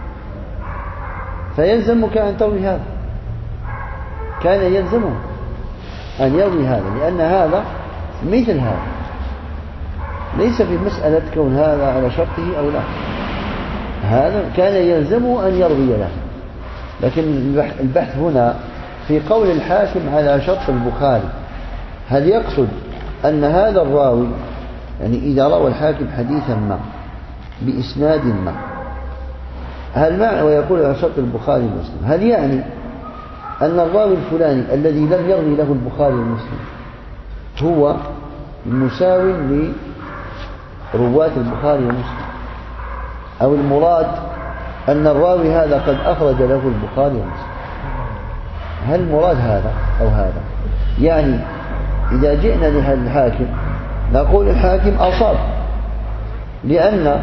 فيلزمك أن تروي هذا، كان يلزمه أن يروي هذا، لأن هذا مثل هذا، ليس في مسألة كون هذا على شرطه أو لا، هذا كان يلزمه أن يروي له. لكن البحث هنا في قول الحاكم على شرط البخاري، هل يقصد أن هذا الراوي يعني إذا روى الحاكم حديثا ما بإسناد ما هل معنى ويقول على شرط البخاري ومسلم، هل يعني أن الراوي الفلاني الذي لم يروي له البخاري ومسلم هو مساو لرواة البخاري ومسلم، أو المراد أن الراوي هذا قد أخرج له البخاري ومسلم؟ هل المراد هذا أو هذا؟ يعني إذا جئنا للحاكم نقول الحاكم أصاب، لأن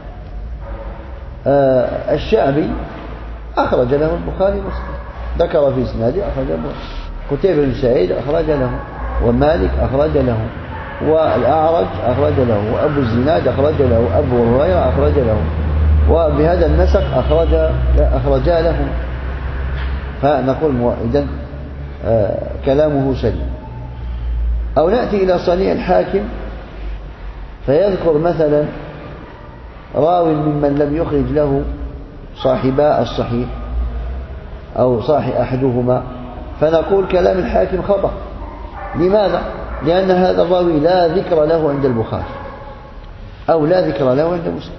الشعبي أخرج له البخاري ومسلم، ذكر في إسناده أخرج له، قتيبة بن سعيد أخرج له، ومالك أخرج له، والأعرج أخرج له، وأبو الزناد أخرج له، أبو هريرة أخرج له، وبهذا النسق أخرجا له. فنقول إذن كلامه سليم. أو نأتي إلى صنيع الحاكم فيذكر مثلا راو ممن لم يخرج له صاحباء الصحيح أو صاحب أحدهما، فنقول كلام الحاكم خطأ. لماذا؟ لأن هذا الراوي لا ذكر له عند البخاري أو لا ذكر له عند مسلم.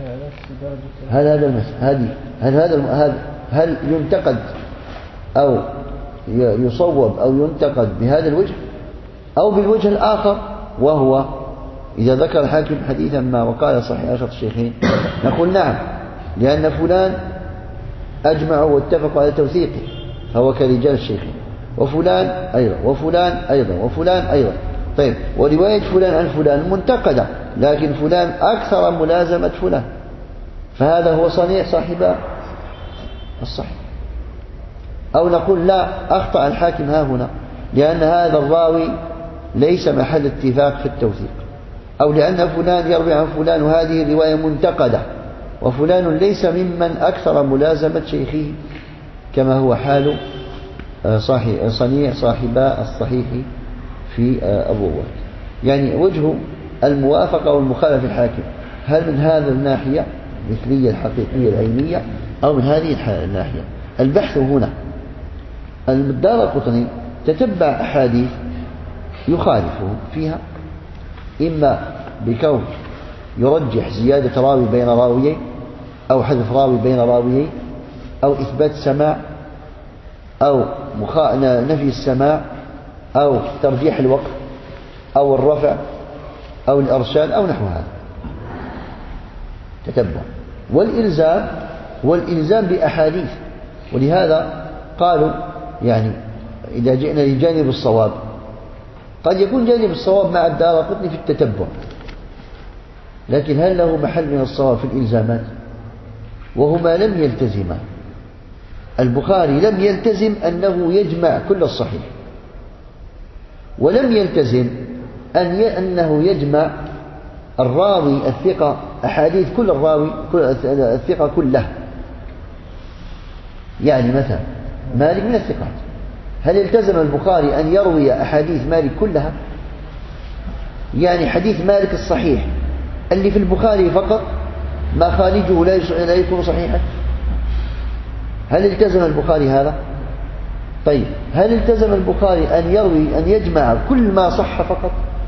هل ينتقد أو يصوب أو ينتقد بهذا الوجه أو بالوجه الآخر، وهو إذا ذكر الحاكم حديثا ما وقال صحيح عشرة الشيخين نقول نعم، لأن فلان أجمعوا واتفقوا على توثيقه فهو كرجال الشيخين، وفلان أيضا وفلان أيضا وفلان أيضا. طيب، ورواية فلان عن فلان منتقدة، لكن فلان أكثر ملازمة فلان، فهذا هو صنيع صاحب الصحيح. أو نقول لا، أخطأ الحاكم ها هنا، لأن هذا الراوي ليس محل اتفاق في التوثيق، أو لأن فلان يروي عن فلان وهذه الرواية منتقدة، وفلان ليس ممن أكثر ملازمة شيخه كما هو حال صنيع صاحبا الصحيح في الرواة. يعني وجه الموافقة والمخالفة الحاكم هل من هذا الناحية مثلية الحقيقية العينية أو من هذه الناحية. البحث هنا الدارقطني تتبع أحاديث يخالفه فيها، إما بكون يرجح زيادة راوي بين راويين أو حذف راوي بين راويين أو إثبات السماع أو نفي السماع أو ترجيح الوقف أو الرفع أو الإرسال أو نحو هذا. تتبع والإلزام بأحاديث. ولهذا قالوا يعني إذا جئنا لجانب الصواب قد يكون جانب الصواب مع الدارقطني في التتبع، لكن هل له محل من الصواب في الإلزامات؟ وهما لم يلتزما. البخاري لم يلتزم أنه يجمع كل الصحيح، ولم يلتزم أنه يجمع الراوي الثقة أحاديث كل الراوي الثقة كلها. يعني مثلا مالك من الثقات، هل التزم البخاري أن يروي أحاديث مالك كلها؟ يعني حديث مالك الصحيح اللي في البخاري فقط ما خارجه لا يكون صحيحا؟ هل التزم البخاري هذا؟ طيب هل التزم البخاري أن يجمع كل ما صح فقط؟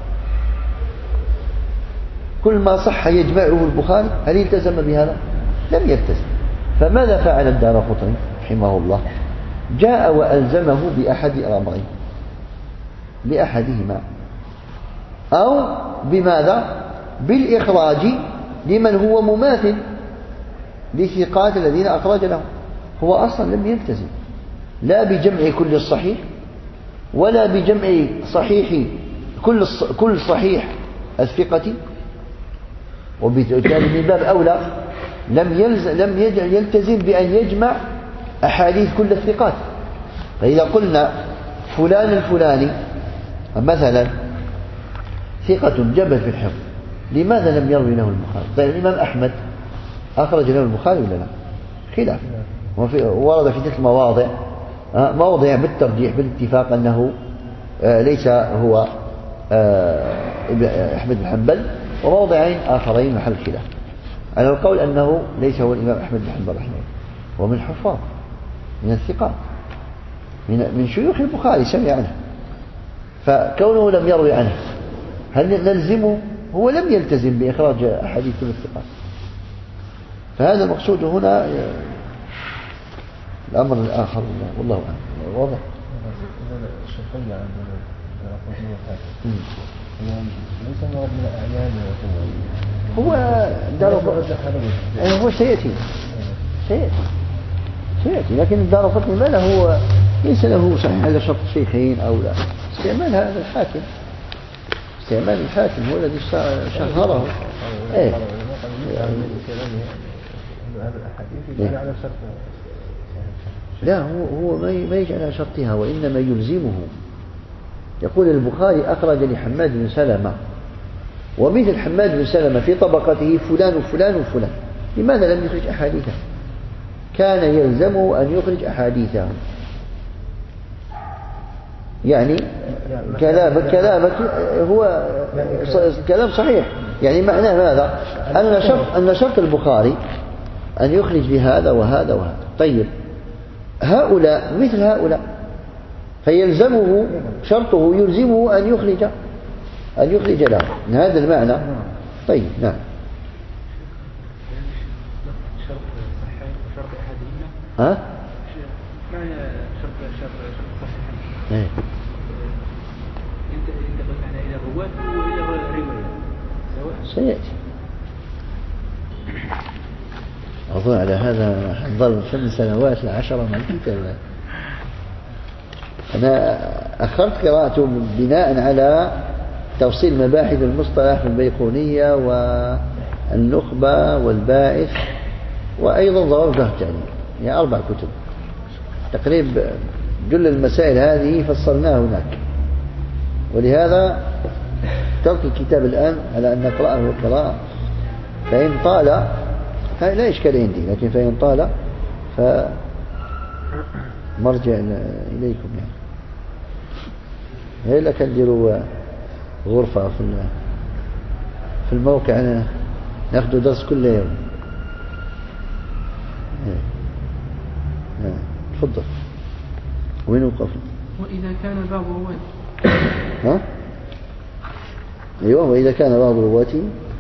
كل ما صح يجمعه البخاري، هل التزم بهذا؟ لم يلتزم. فماذا فعل الدارقطني رحمه الله؟ جاء وألزمه بأحد الأمرين، بأحدهما، أو بماذا؟ بالإخراج لمن هو مماثل لثقات الذين أخرج لهم. هو أصلا لم يلتزم لا بجمع كل الصحيح ولا بجمع صحيح كل صحيح الثقة، وبالتالي من باب أولى لم يلتزم بأن يجمع أحاديث كل الثقات. فإذا قلنا فلان الفلاني مثلا ثقة جبل في الحفظ، لماذا لم يروي له البخاري؟ طيب الإمام أحمد أخرج له البخاري ولا لا؟ خلاف، ورد في تلك المواضع موضع بالترجيح بالاتفاق أنه ليس هو أحمد بن حنبل، وموضعين آخرين محل خلاف على القول أنه ليس هو الإمام أحمد بن حنبل رحمه الله، ومن الحفاظ من الثقات من شيوخ البخاري سمع عنه، فكونه لم يروي عنه هل نلزمه؟ هو لم يلتزم بإخراج أحاديث كل الثقات. فهذا المقصود هنا. الأمر الآخر والله أعلم واضح. الشرطية ليس مرض من الأعيان هو سيأتي لكن الدارقطني ما له ليس له صحيح على شرط الشيخين أو لا. استعمال هذا الحاكم، استعمال الحاكم هو الذي شهره. لا هو ما يجعل على شرطها، وإنما يلزمه. يقول البخاري أخرج لحماد بن سلمة، ومثل حماد بن سلمة في طبقته فلان وفلان وفلان، لماذا لم يخرج أحاديثه؟ كان يلزمه أن يخرج أحاديثه. يعني كلامك هو كلام صحيح، يعني معناه ماذا؟ أن شرط البخاري أن يخرج لهذا وهذا وهذا. طيب هؤلاء مثل هؤلاء، فيلزمه شرطه يلزمه أن يخرج له من هذا المعنى. طيب نعم. شرط صحيح وشرط أحدهما. ها؟ معنى شرط صحيح. إيه. ينتقل معنا إلى الرواة وإلى الرواية سواء. سيأتي. أظن على هذا حنظل 8 سنوات ل10 من الكتاب. أنا أخرت قراءته بناء على تفصيل مباحث المصطلح في البيقونية والنخبة والباعث، وأيضا ضوابط التعليم، يعني 4 كتب تقريبا. جل المسائل هذه فصلناها هناك، ولهذا ترك الكتاب الآن على أن نقرأه قراءة، فإن طال لا إشكال عندي، لكن فإن طال فمرجع إليكم يعني. هي لك نديروا غرفة في الموقع ناخذ درس كل يوم. تفضل. وين وقفنا؟ وإذا كان بعض رواته أيوة. وإذا كان بعض رواته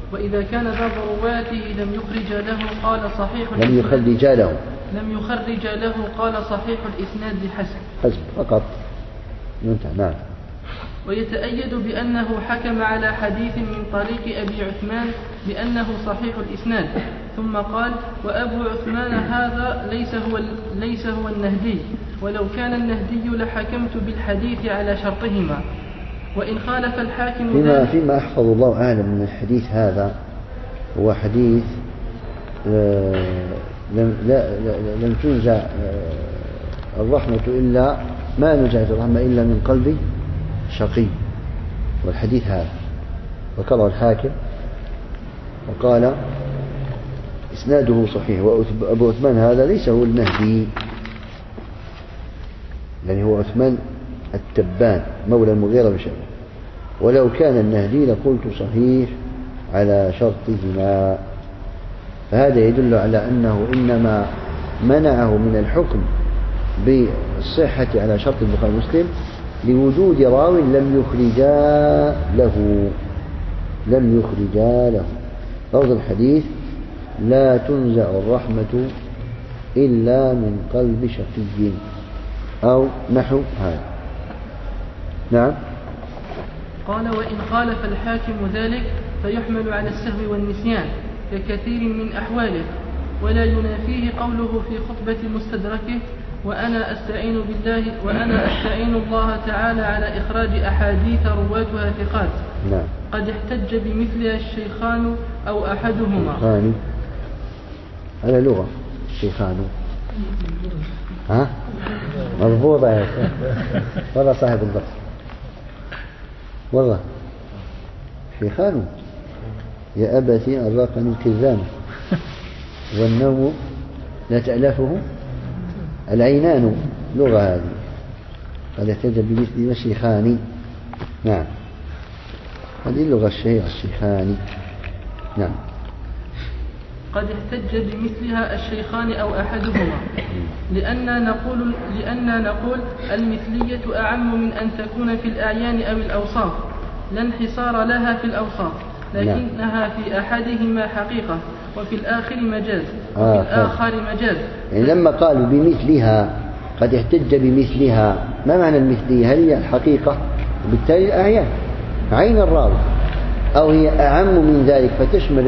لم يخرج له قال صحيح لم يخرج له قال صحيح الإسناد حسب فقط ينتهي. نعم. ويتأيد بأنه حكم على حديث من طريق أبي عثمان بأنه صحيح الإسناد، ثم قال: وأبو عثمان هذا ليس هو النهدي، ولو كان النهدي لحكمت بالحديث على شرطهما. وإن خالف الحاكم فيما أحفظ الله أعلم من الحديث هذا، هو حديث لم تنزع الرحمة إلا ما نزعت الرحمة إلا من قلب شقي. والحديث هذا ذكره الحاكم وقال إسناده صحيح، وأبو عثمان هذا ليس هو النهدي، يعني هو عثمان التبان مولى المغيرة بن شعبة، ولو كان النهدي لقلت صحيح على شرطهما. فهذا يدل على أنه إنما منعه من الحكم بالصحة على شرط البخاري ومسلم لوجود راو لم يخرجا له. لفظ الحديث: لا تنزع الرحمة إلا من قلب شقي، أو نحو هذا. نعم. قال: وإن خالف الحاكم ذلك فيحمل على السهو والنسيان ككثير من أحواله، ولا ينافيه قوله في خطبة مستدركه: وأنا أستعين الله تعالى على إخراج أحاديث رواتها ثقات. نعم. قد احتج بمثلها الشيخان أو أحدهما. هذا لغة الشيخان مضبوطة يا شيخ، والله صاحب الضبط، والله شيخان يا أبتي أراقني الكذان والنوم لا تألفه العينان. لغة هذه. قد احتج بمثل الشيخان. نعم، هذه اللغة الشهيرة الشيخان. نعم. قد احتج بمثلها الشيخان أو أحدهما، لأننا نقول المثلية أعم من أن تكون في الأعيان أو الأوصاف، لا انحصار لها في الأوصاف، لكنها في أحدهما حقيقة وفي الآخر مجاز يعني لما قالوا بمثلها قد احتج بمثلها، ما معنى المثلية؟ هل هي الحقيقة وبالتالي الأعيان عين الراوي، أو هي أعم من ذلك فتشمل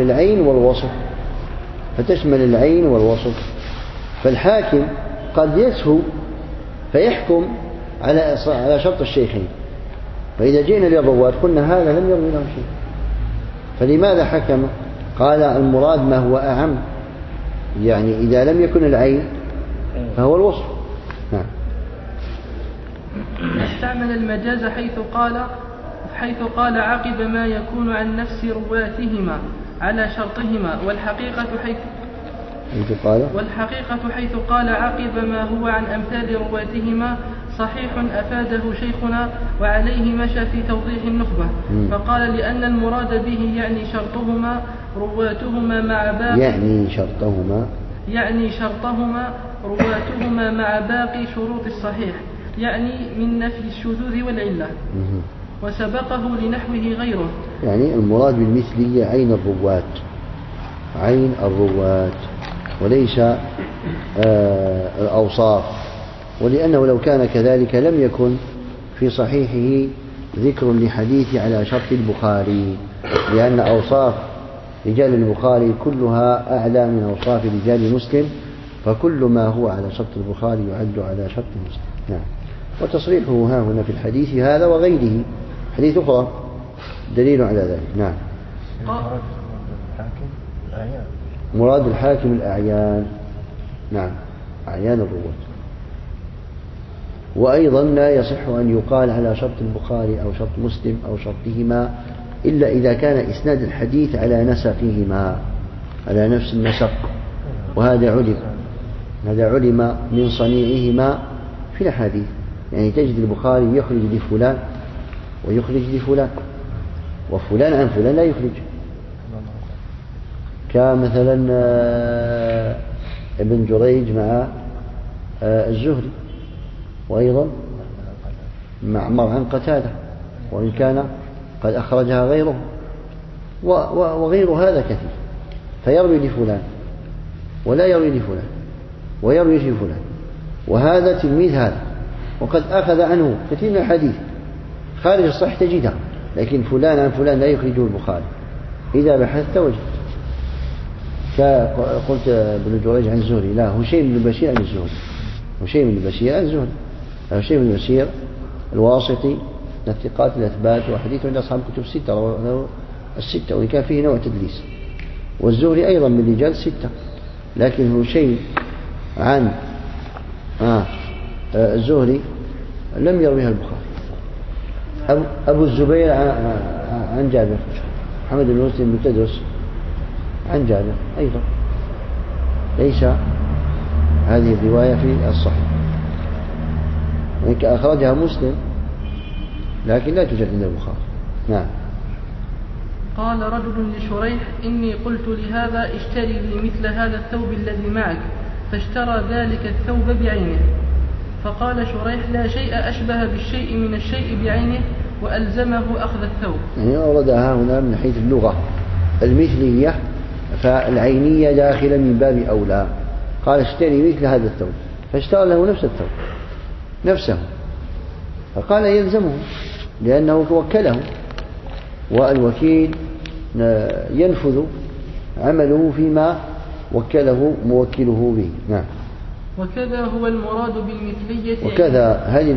العين والوصف. فالحاكم قد يسهو فيحكم على شرط الشيخين، فإذا جئنا للرواة قلنا هذا لم يروي لهم شيء، فلماذا حكم؟ قال المراد ما هو أعم، يعني إذا لم يكن العين فهو الوصف. نعم. استعمل المجاز حيث قال عقب ما يكون عن نفس رواتهما على شرطهما، والحقيقة حيث قال عقب ما هو عن أمثال رواتهما صحيح أفاده شيخنا وعليه مشى في توضيح النخبة. فقال: لأن المراد به يعني شرطهما رواتهما مع باقي رواتهما مع باقي شروط الصحيح، يعني من نفي الشذوذ والعلة. وسبقه لنحوه غيره. يعني المراد بالمثلية عين الرواة وليس الأوصاف، ولأنه لو كان كذلك لم يكن في صحيحه ذكر لحديث على شرط البخاري، لأن أوصاف رجال البخاري كلها أعلى من أوصاف رجال مسلم، فكل ما هو على شرط البخاري يعد على شرط مسلم. نعم. وتصريحه ها هنا في الحديث هذا وغيره حديث أخرى دليل على ذلك. نعم. مراد الحاكم الأعيان. نعم، أعيان الرواة. وأيضا لا يصح أن يقال على شرط البخاري أو شرط مسلم أو شرطهما إلا إذا كان إسناد الحديث على نسقهما، على نفس النسق، وهذا علم من صنيعهما في الحديث. يعني تجد البخاري يخرج لفلان ويخرج لفلان، وفلان عن فلان لا يخرج، كمثلا ابن جريج مع الزهري، وأيضا معمر عن قتادة، وإن كان قد أخرجها غيره، وغير هذا كثير. فيروي لفلان ولا يروي لفلان، ويروي لفلان، وهذا تلميذ هذا، وقد أخذ عنه كثير من الحديث خارج الصحيح تجدها، لكن فلان عن فلان لا يخرجه البخاري. إذا بحثت وجدت. قلت ابن جريج عن الزهري، لا، هشيم بن بشير عن الزهري، هشيم بن بشير عن الزهري، هشيم بن بشير الواسطي من الثقات الأثبات، وحديثه عند أصحاب كتب الستة، وإن كان فيه نوع تدليس. والزهري أيضا من رجال الستة، لكن هشيم عن الزهري لم يرويها البخاري. أبو الزبير عن جابر، محمد بن مسلم بن تدرس عن جابر أيضا، ليس هذه الرواية في الصحيح، وإن أخرجها مسلم لكن لا توجد عند البخاري. نعم. قال رجل لشريح: إني قلت لهذا اشتري لي مثل هذا الثوب الذي معك، فاشترى ذلك الثوب بعينه. فقال شريح: لا شيء أشبه بالشيء من الشيء بعينه، وألزمه أخذ الثوب. يعني أوردها هنا من حيث اللغة المثلية، فالعينية داخلة من باب أولى. قال: اشتري مثل هذا الثوب، فاشترى له نفس الثوب نفسه، فقال يلزمه لأنه وكله، والوكيل ينفذ عمله فيما وكله موكله به. نعم. وكذا هو المراد بالمثلية، وكذا هل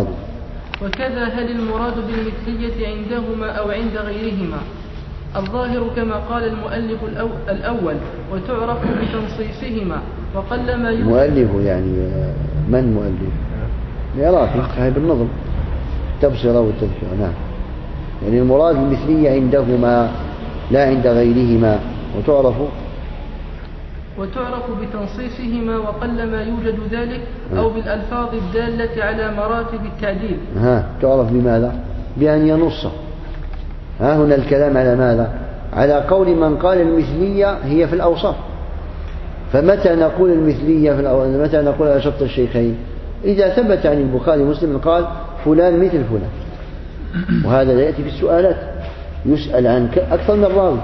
المراد بالمثلية عندهما أو عند غيرهما؟ الظاهر كما قال المؤلف الأول، وتعرف بتنصيصهما، وقلما مؤلف يعني من مؤلف؟ العراقي صاحب النظم التبصرة والتذكرة. نعم. يعني المراد المثلية عندهما لا عند غيرهما، وتعرف بتنصيصهما، وقلما يوجد ذلك، أو بالألفاظ الدالة على مراتب التعديل. تعرف بماذا؟ بأن ينص. هنا الكلام على ماذا؟ على قول من قال المثلية هي في الأوصاف. فمتى نقول المثلية متى نقول على شرط الشيخين؟ إذا ثبت عن البخاري ومسلم قال فلان مثل فلان، وهذا لا يأتي في السؤالات، يسأل عن أكثر من راوي،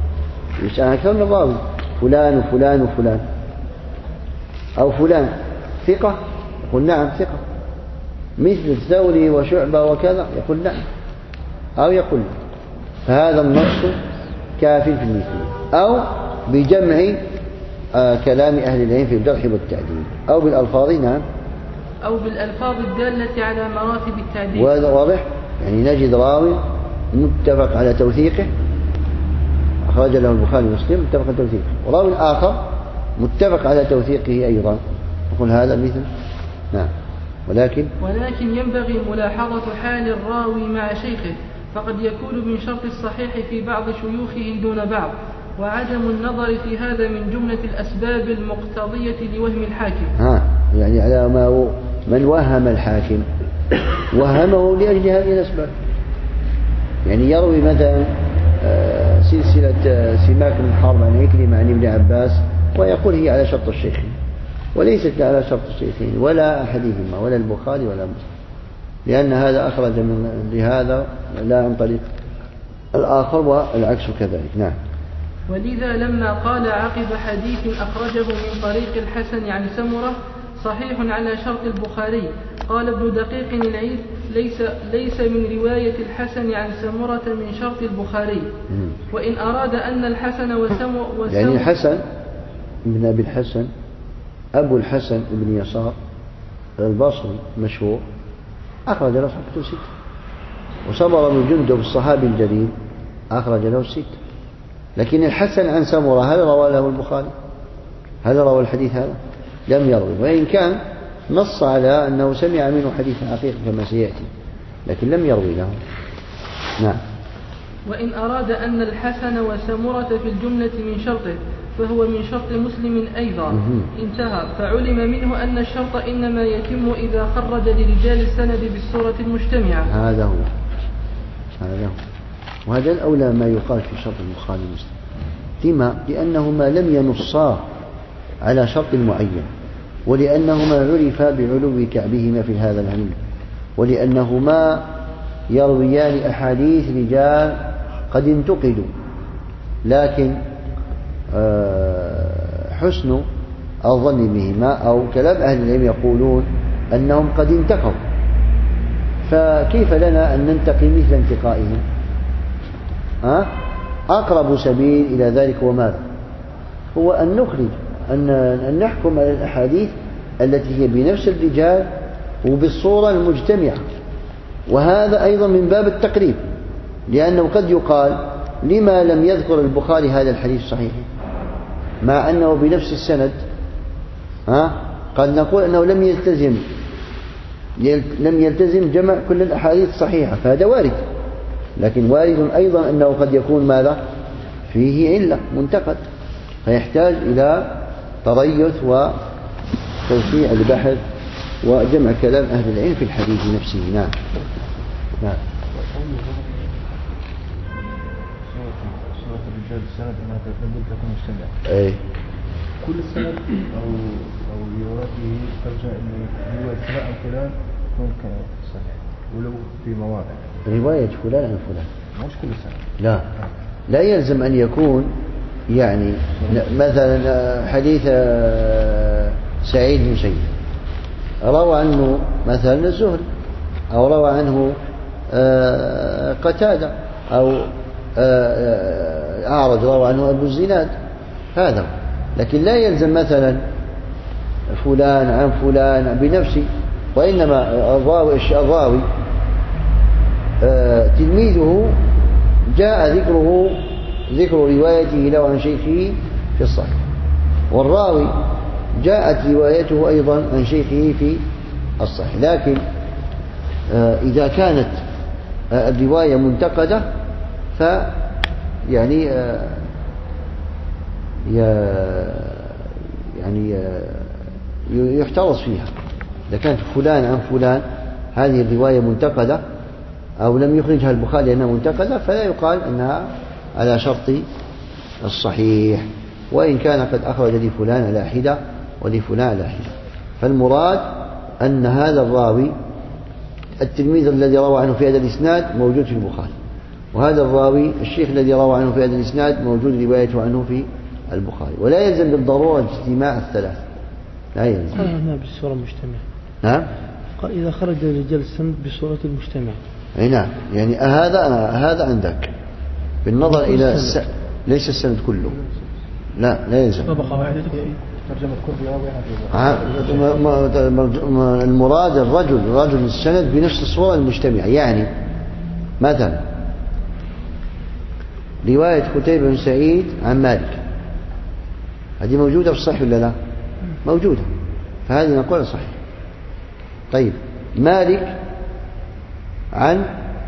فلان وفلان وفلان، أو فلان ثقة، يقول نعم ثقة، مثل الثوري وشعبة وكذا، يقول نعم، أو يقول لا. فهذا النص كاف في المثلية، أو بجمع كلام أهل العلم في الجرح والتعديل، أو بالألفاظ. نعم. أو بالألفاظ الدالة على مراتب التعديل. وهذا واضح. يعني نجد راوي متفق على توثيقه، أخرج له البخاري ومسلم متفق على توثيقه، وراوي آخر متفق على توثيقه أيضا، نقول هذا مثل. نعم. ولكن ينبغي ملاحظة حال الراوي مع شيخه، فقد يكون من شرط الصحيح في بعض شيوخه دون بعض، وعدم النظر في هذا من جملة الأسباب المقتضية لوهم الحاكم. يعني على ما من وهم الحاكم وهمه لأجل هذه الأسباب. يعني يروي مثلا سلسلة سماك بن حرب عن عكرمة عن ابن عباس، ويقول هي على شرط الشيخين، وليست على شرط الشيخين ولا أحدهما، ولا البخاري ولا مسلم، لأن هذا أخرج من لهذا لا عن طريق الآخر، والعكس كذلك. نعم. ولذا لما قال عقب حديث أخرجه من طريق الحسن عن سمرة صحيح على شرط البخاري، قال ابن دقيق العيد: ليس من رواية الحسن عن سمرة من شرط البخاري. وإن أراد أن الحسن يعني الحسن بن أبي الحسن أبو الحسن بن يسار البصري مشهور، أخرج له أصحاب كتب الستة. وسمرة بن جندب الصحابي الجليل أخرج له الستة. لكن الحسن عن سمرة هل روى له البخاري؟ هل روى الحديث هذا؟ لم يروي، وإن كان نص على أنه سمع منه حديث حقيقي كما سيأتي، لكن لم يروي له. نعم. وإن أراد أن الحسن وسمرة في الجملة من شرطه فهو من شرط مسلم أيضا. انتهى. فعلم منه أن الشرط إنما يتم إذا خرج لرجال السند بالصورة المجتمعة. هذا هو وهذا الأولى ما يقال في شرط البخاري ومسلم. لما؟ لأنهما لم ينصا على شرط معين، ولأنهما عرفا بعلو كعبهما في هذا العلم، ولأنهما يرويان أحاديث رجال قد انتقدوا، لكن حسن الظن بهما أو كلام أهل العلم يقولون أنهم قد انتقوا، فكيف لنا أن ننتقي مثل انتقائهم؟ أقرب سبيل إلى ذلك وماذا؟ هو أن نخرج أن نحكم على الأحاديث التي هي بنفس الرجال وبالصورة المجتمعة، وهذا أيضا من باب التقريب، لأنه قد يقال لما لم يذكر البخاري هذا الحديث الصحيح مع أنه بنفس السند. قد نقول أنه لم يلتزم جمع كل الأحاديث الصحيحة، فهذا وارد، لكن وارد أيضا أنه قد يكون ماذا فيه علة منتقد، فيحتاج إلى تريث وتوسيع البحث وجمع كلام أهل العلم في الحديث نفسه. نعم. صورة الرجال السند أنها لابد تكون مجتمعة. كل السند أو روايته ترجع إلى رواية فلان عن فلان ممكن صحيح ولو في مواضع. رواية فلان عن فلان مش كل السند. لا يلزم أن يكون يعني مثلا حديث سعيد بن مسيب روى عنه مثلا الزهري، أو روى عنه قتادة، أو أعرج روى عنه أبو الزناد، هذا. لكن لا يلزم مثلا فلان عن فلان بنفسه، وإنما الراوي تلميذه جاء ذكر روايته له عن شيخه في الصحيح، والراوي جاءت روايته أيضا عن شيخه في الصحيح. لكن إذا كانت الرواية منتقدة يعني يحترص فيها. إذا كانت فلان عن فلان هذه الرواية منتقدة أو لم يخرجها البخاري أنها منتقدة، فلا يقال أنها على شرط الصحيح، وإن كان قد أخرج لفلان على حدة ولفلان على حدة. فالمراد أن هذا الراوي التلميذ الذي روى عنه في هذا الإسناد موجود في البخاري، وهذا الراوي الشيخ الذي روى عنه في هذا الإسناد موجود روايته عنه في البخاري، ولا يلزم بالضرورة اجتماع الثلاث، لا يلزم. قال هنا بالصورة المجتمعة. نعم. قال إذا خرج رجال السند بصورة المجتمع. أي نعم، يعني هذا عندك بالنظر إلى ليس السند كله، لا يلزم. ترجمة كل المراد الرجل السند بنفس الصورة المجتمعة. يعني مثلا رواية قتيبة بن سعيد عن مالك، هذه موجودة في الصحيح ولا لا؟ موجودة، فهذه نقول صحيح. طيب مالك عن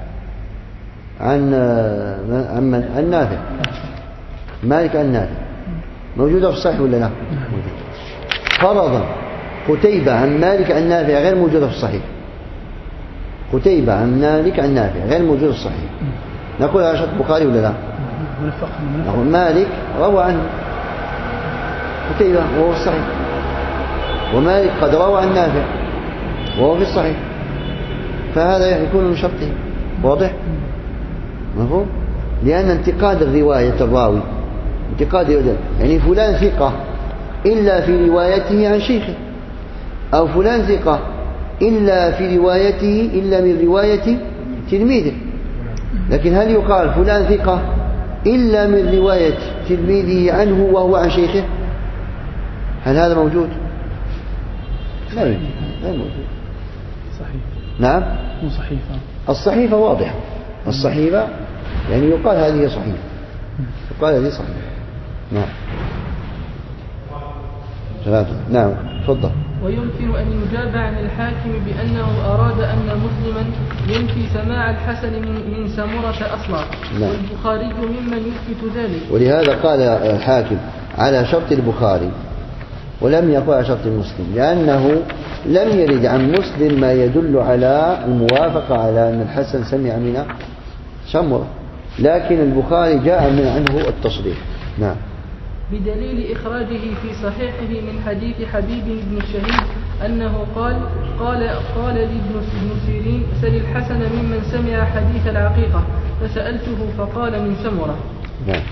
نافع، مالك عن نافع موجودة في الصحيح ولا لا؟ فرضا قتيبة عن مالك عن نافع غير موجودة في الصحيح، قتيبة عن مالك عن نافع غير موجودة في الصحيح، نقول على شرط البخاري ولا لا؟ نقول مالك روى عن قتيبة وهو في الصحيح، ومالك قد روى عن نافع وهو في الصحيح، فهذا يكون من شرطه. واضح؟ مفهوم؟ لأن انتقاد الرواية الراوي انتقاد يعني فلان ثقة إلا في روايته عن شيخه، أو فلان ثقة إلا في روايته إلا من رواية تلميذه. لكن هل يقال فلان ثقة إلا من رواية تلميذه عنه وهو عن شيخه؟ هل هذا موجود؟ لا موجود. صحيح. نعم. صحيفة. الصحيفة واضحة، الصحيفة يعني يقال هذه صحيفة، يقال هذه صحيفة. نعم. ثلاثة. نعم تفضل. ويمكن أن يجاب عن الحاكم بأنه أراد أن مسلما ينفي سماع الحسن من سمرة أصلا. نعم. والبخاري ممن يثبت ذلك. ولهذا قال الحاكم على شرط البخاري ولم يقل على شرط مسلم، لأنه لم يرد عن مسلم ما يدل على الموافقة على أن الحسن سمع من سمرة، لكن البخاري جاء من عنه التصريح. نعم. بدليل إخراجه في صحيحه من حديث حبيب بن الشهيد أنه قال لابن سيرين: سل الحسن ممن سمع حديث العقيقة، فسألته فقال من سمرة. نعم.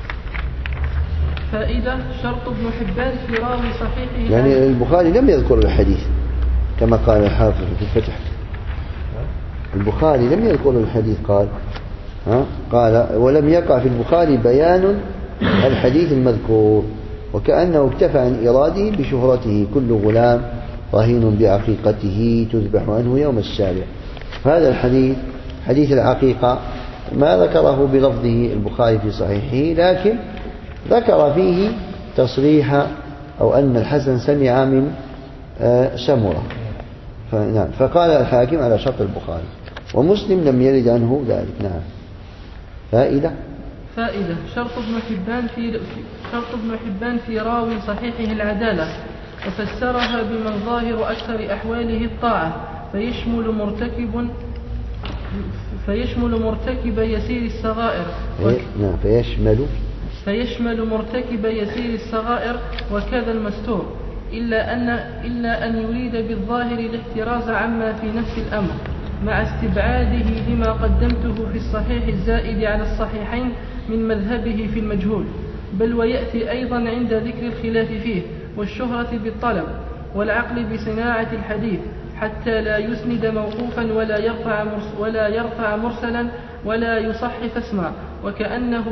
فائدة: شرط ابن حبان في راوي صحيحه، يعني البخاري لم يذكر الحديث كما قال الحافظ في الفتح. البخاري لم يذكر الحديث، قال ولم يقع في البخاري بيان الحديث المذكور، وكأنه اكتفى عن إراده بشهرته: كل غلام رهين بعقيقته تذبح عنه يوم السابع. هذا الحديث حديث العقيقة ما ذكره بلفظه البخاري في صحيحه، لكن ذكر فيه تصريح أو أن الحسن سمع من سمرة. فقال الحاكم على شرط البخاري، ومسلم لم يرد عنه ذلك. نعم. فائدة: شرط ابن حبان في راو صحيحه العدالة، وفسرها بمن ظاهر أكثر أحواله الطاعة، فيشمل مرتكب يسير الصغائر. فيشمل مرتكب يسير الصغائر وكذا المستور، إلا أن يريد بالظاهر الاحتراز عما في نفس الأمر، مع استبعاده لما قدمته في الصحيح الزائد على الصحيحين من مذهبه في المجهول، بل ويأتي أيضا عند ذكر الخلاف فيه والشهرة بالطلب والعقل بصناعة الحديث، حتى لا يسند موقوفا ولا يرفع مرسلا ولا يصحف اسما، وكأنه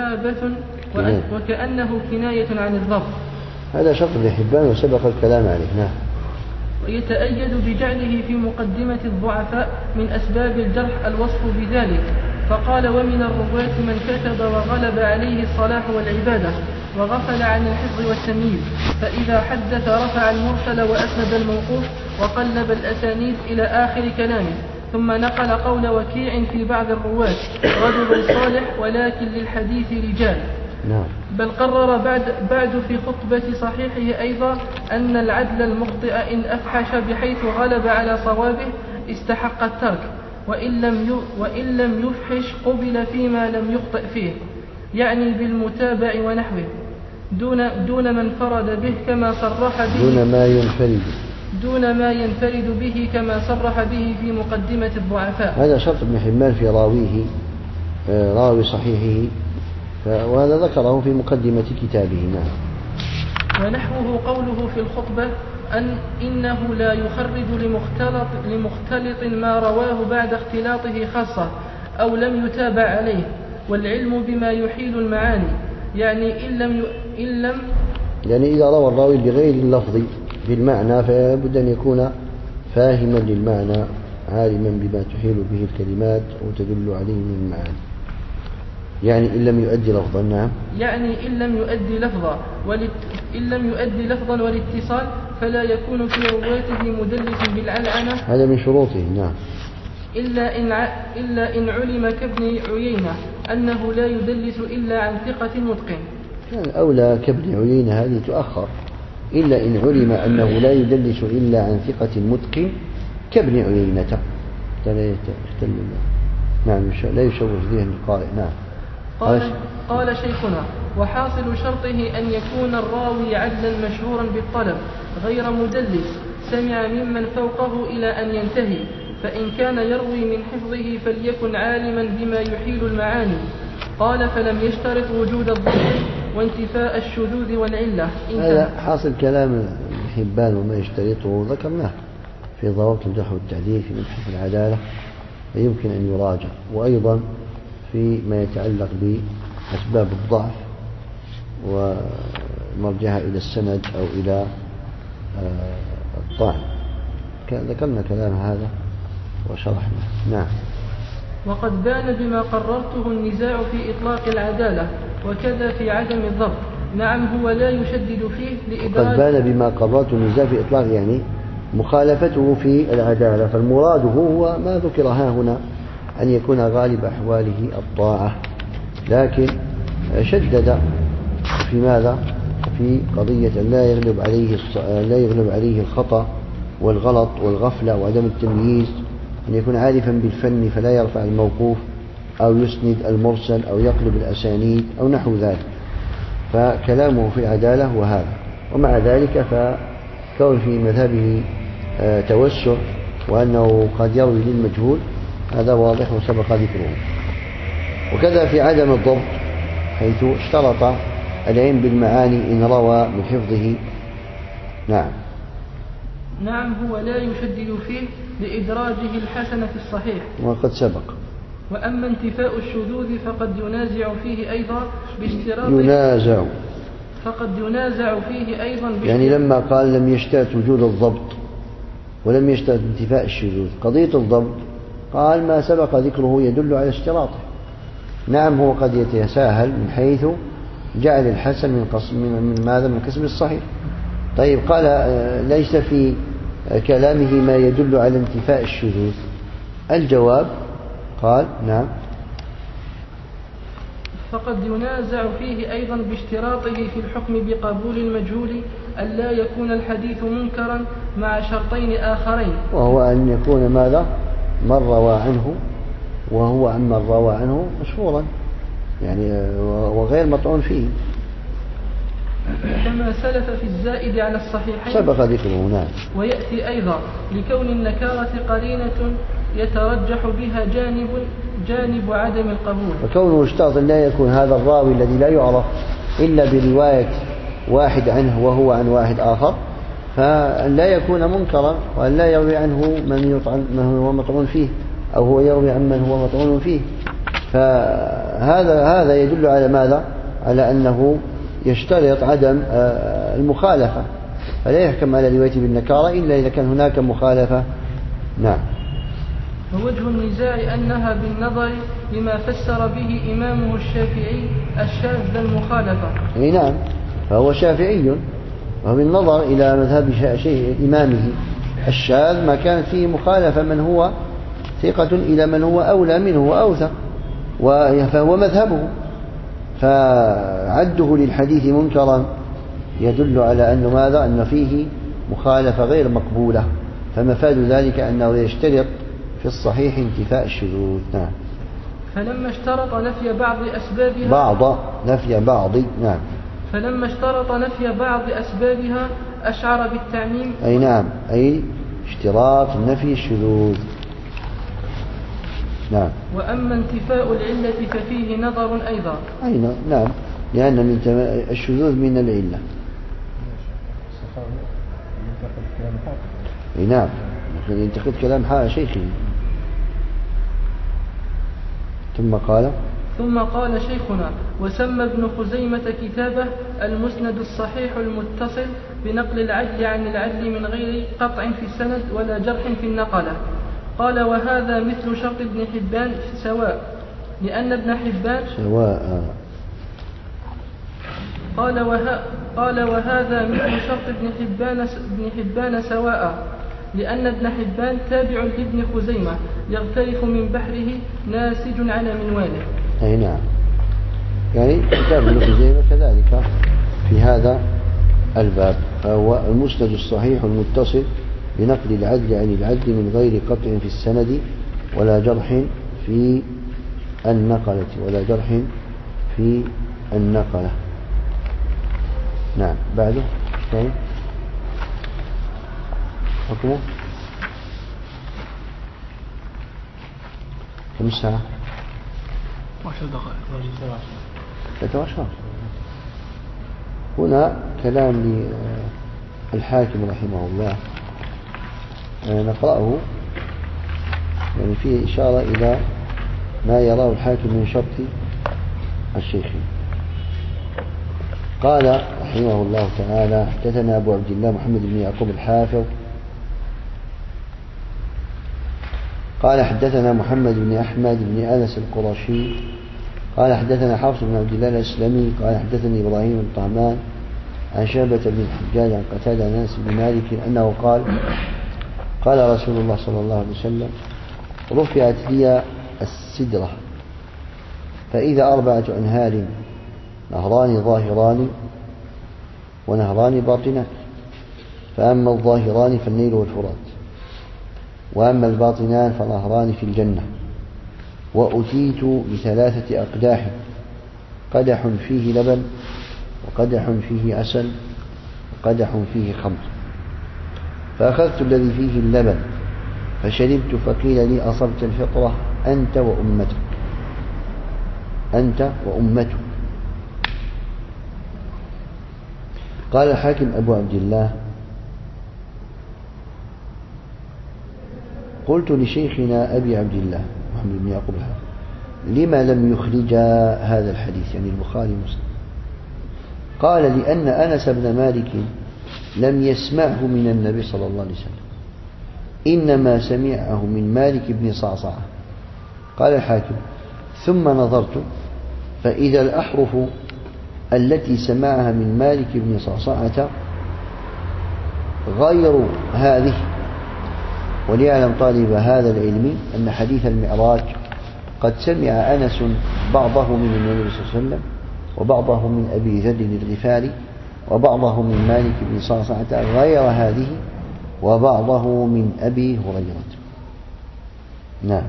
كناية عن الضبط. هذا شرط ابن حبان وسبق الكلام عليه. نعم. ويتأيد بجعله في مقدمة الضعفاء من أسباب الجرح الوصف بذلك، فقال: ومن الرواة من كتب وغلب عليه الصلاح والعبادة وغفل عن الحفظ والتمييز، فإذا حدث رفع المرسل وأسند الموقوف وقلب الأسانيد إلى آخر كلامه، ثم نقل قول وكيع في بعض الرواة: رجل صالح ولكن للحديث رجال. نعم. بل قرر بعد في خطبة صحيحه أيضا أن العدل المخطئ إن أفحش بحيث غلب على صوابه استحق الترك، وإن لم يفحش قبل فيما لم يخطئ فيه، يعني بالمتابع ونحوه، دون ما انفرد به كما صرح به، دون ما ينفرد به كما صرح به في مقدمة الضعفاء. هذا شرط ابن حبان في راوي صحيحه، وهذا ذكره في مقدمة كتابه. نعم. ونحوه قوله في الخطبة إنه لا يخرج لمختلط ما رواه بعد اختلاطه خاصة أو لم يتابع عليه، والعلم بما يحيل المعاني، يعني يعني إذا روى الراوي بغير اللفظ بالمعنى فيبد أن يكون فاهما للمعنى عالما بما تحيل به الكلمات وتدل عليه من المعاني. يعني إن لم يؤدي لفظا. نعم. يعني إن لم يؤدي لفظا والاتصال فلا يكون في رواته مدلس بالعلعنة، هذا من شروطه. نعم. إلا إن علم كابن عيينة أنه لا يدلس إلا عن ثقة متقن. كان أولى كابن عيينة هذه تؤخر، إلا إن علم أنه لا يدلس إلا عن ثقة متقن كابن عيينة، نعم لا يشوش ذهن القارئ. نعم. قال شيخنا: وحاصل شرطه أن يكون الراوي عدلا مشهورا بالطلب غير مدلس، سمع ممن فوقه إلى أن ينتهي، فإن كان يروي من حفظه فليكن عالما بما يحيل المعاني. قال: فلم يشترط وجود الضبط وانتفاء الشذوذ والعلة. هذا حاصل كلام ابن حبان وما يشترطه ذكرناه في ضوابط الجرح والتعديل في مبحث العدالة، فيمكن أن يراجع، وأيضا في ما يتعلق بأسباب الضعف ومرجعها إلى السند أو إلى الطعن، ذكرنا كلام هذا وشرحنا. نعم. وقد بان بما قررته النزاع في إطلاق العدالة وكذا في عدم الضبط، نعم هو لا يشدد فيه لإدراج. قد بان بما قضاته النزاع في إطلاق يعني مخالفته في العدالة، فالمراد هو ما ذكر ها هنا أن يكون غالب أحواله الطاعة، لكن شدد في ماذا؟ في قضية لا يغلب عليه الخطأ والغلط والغفلة وعدم التمييز، أن يكون عارفا بالفن فلا يرفع الموقوف أو يسند المرسل أو يقلب الأسانيد أو نحو ذلك، فكلامه في العدالة وهذا. ومع ذلك فكون في مذهبه توسع وأنه قد يروي للمجهول هذا واضح وسبق ذكره. وكذا في عدم الضبط حيث اشترط العلم بالمعاني إن روى من حفظه. نعم هو لا يشدد فيه لإدراجه الحسن في الصحيح وقد سبق. وأما انتفاء الشذوذ فقد ينازع فيه أيضا يعني لما قال لم يشترط وجود الضبط ولم يشترط انتفاء الشذوذ، قضية الضبط قال ما سبق ذكره يدل على اشتراطه. نعم هو قد يتساهل من حيث جعل الحسن من قسم الصحيح. طيب قال ليس في كلامه ما يدل على انتفاء الشذوذ. الجواب قال نعم فقد ينازع فيه أيضا باشتراطه في الحكم بقبول المجهول ألا يكون الحديث منكرا مع شرطين آخرين، وهو أن يكون ماذا؟ من روى عنه وهو عمن روى عنه مشهورا يعني وغير مطعون فيه، كما سلف في الزائد على الصحيحين سبق ذكره. نعم. ويأتي أيضا لكون النكارة قرينة يترجح بها جانب عدم القبول، وكونه اشترط لا يكون هذا الراوي الذي لا يعرف إلا برواية واحد عنه وهو عن واحد آخر، فأن لا يكون منكرا وأن لا يروي عنه من هو مطعون فيه أو هو يروي عن من هو مطعون فيه. فهذا يدل على ماذا؟ على أنه يشترط عدم المخالفة، فلا يحكم على روايته بالنكارة إلا إذا كان هناك مخالفة. نعم. ووجه النزاع أنها بالنظر لما فسر به إمامه الشافعي الشاذ المخالفة. نعم فهو شافعي، وبالنظر إلى مذهب إمامه الشاذ ما كانت فيه مخالفة من هو ثقة إلى من هو أولى منه وأوثق، فهو مذهبه، فعده للحديث منكرا يدل على أنه ماذا؟ أن فيه مخالفة غير مقبولة، فمفاد ذلك أنه يشترط في الصحيح انتفاء الشذوذ. نعم. فلما اشترط نفي بعض أسبابها أشعر بالتعميم. أي نعم، أي اشتراط نفي الشذوذ. نعم. وأما انتفاء العلة ففيه نظر أيضا. أي نعم، لأن الشذوذ من العلة. أي نعم، ينتقد كلام شيخه. ثم قال شيخنا وسمى ابن خزيمة كتابه المسند الصحيح المتصل بنقل العدل عن العدل من غير قطع في السند ولا جرح في النقلة. قال وهذا مثل شرط ابن حبان سواء، لأن ابن حبان قال وهذا مثل شرط ابن حبان سواء، لأن ابن حبان تابع لابن خزيمة يغترف من بحره ناسج على منواله. أي نعم، يعني كتاب ابن خزيمة كذلك في هذا الباب، فهو المسند الصحيح المتصل بنقل العدل عن العدل من غير قطع في السند ولا جرح في النقلة. نعم. بعده طيب حكمه كم ساعة؟ 10 دقائق. 13. هنا كلام للحاكم رحمه الله نقرأه، يعني فيه إشارة إلى ما يراه الحاكم من شرط الشيخين. قال رحمه الله تعالى حدثنا أبو عبد الله محمد بن يعقوب الحافظ قال حدثنا محمد بن أحمد بن أنس القرشي قال حدثنا حفص بن عبد الله الأسلمي قال حدثني إبراهيم بن طهمان عن شعبة بن الحجاج عن قتادة عن أنس بن مالك أنه قال قال رسول الله صلى الله عليه وسلم رفعت لي السدرة فإذا 4 أنهار نهران ظاهران ونهران باطنان فأما الظاهران فالنيل والفرات وأما الباطنان فنهران في الجنة وأتيت ب3 أقداح قدح فيه لبن وقدح فيه عسل وقدح فيه خمر فأخذت الذي فيه اللبن فشربت فقيل لي أصبت الفطرة أنت وأمتك أنت وأمتك. قال الحاكم أبو عبد الله قلت لشيخنا أبي عبد الله محمد بن يعقوب لما لم يخرج هذا الحديث يعني البخاري ومسلم؟ قال لأن أنس بن مالك لم يسمعه من النبي صلى الله عليه وسلم إنما سمعه من مالك بن صعصعة. قال الحاكم ثم نظرت فإذا الأحرف التي سمعها من مالك بن صعصعة غير هذه. وليعلم طالب هذا العلم أن حديث المعراج قد سمع أنس بعضه من النبي صلى الله عليه وسلم وبعضه من أبي ذر الغفاري وبعضه من مالك بن صعصعة غير هذه وبعضه من أبي هريرة. نعم.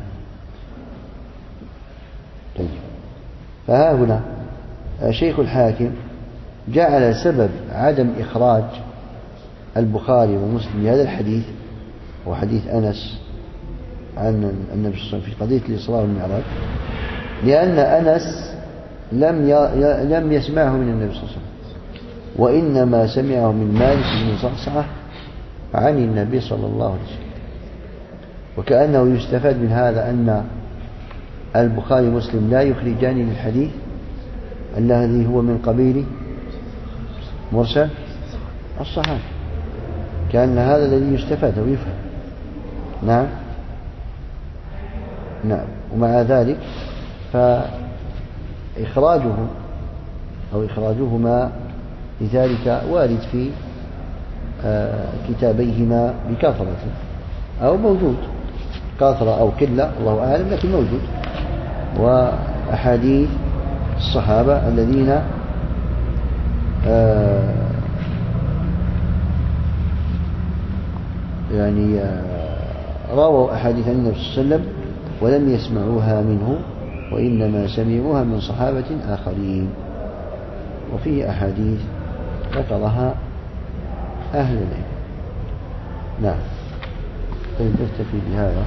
طيب. فها هنا شيخ الحاكم جعل سبب عدم إخراج البخاري ومسلم هذا الحديث وحديث أنس عن النبي صلى الله عليه وسلم في قضية الإسراء والمعراج لأن أنس لم يسمعه من النبي صلى الله عليه وسلم وإنما سمعه من مالك بن صعصعة عن النبي صلى الله عليه وسلم. وكأنه يستفاد من هذا أن البخاري ومسلم لا يخرجان للحديث الذي هو من قبيل مرسل الصحابة كأن هذا الذي يستفاد ويفهم. نعم. نعم. ومع ذلك فإخراجه أو إخراجهما لذلك وارد في كتابيهما بكثرة أو موجود كثرة أو قلة الله أعلم لكن موجود. وأحاديث الصحابة الذين يعني رووا أحاديث عن النبي صلى الله عليه وسلم ولم يسمعوها منه وإنما سمعوها من صحابة آخرين. وفيه أحاديث ذكرها أهل العلم. نعم. طيب نكتفي بهذا.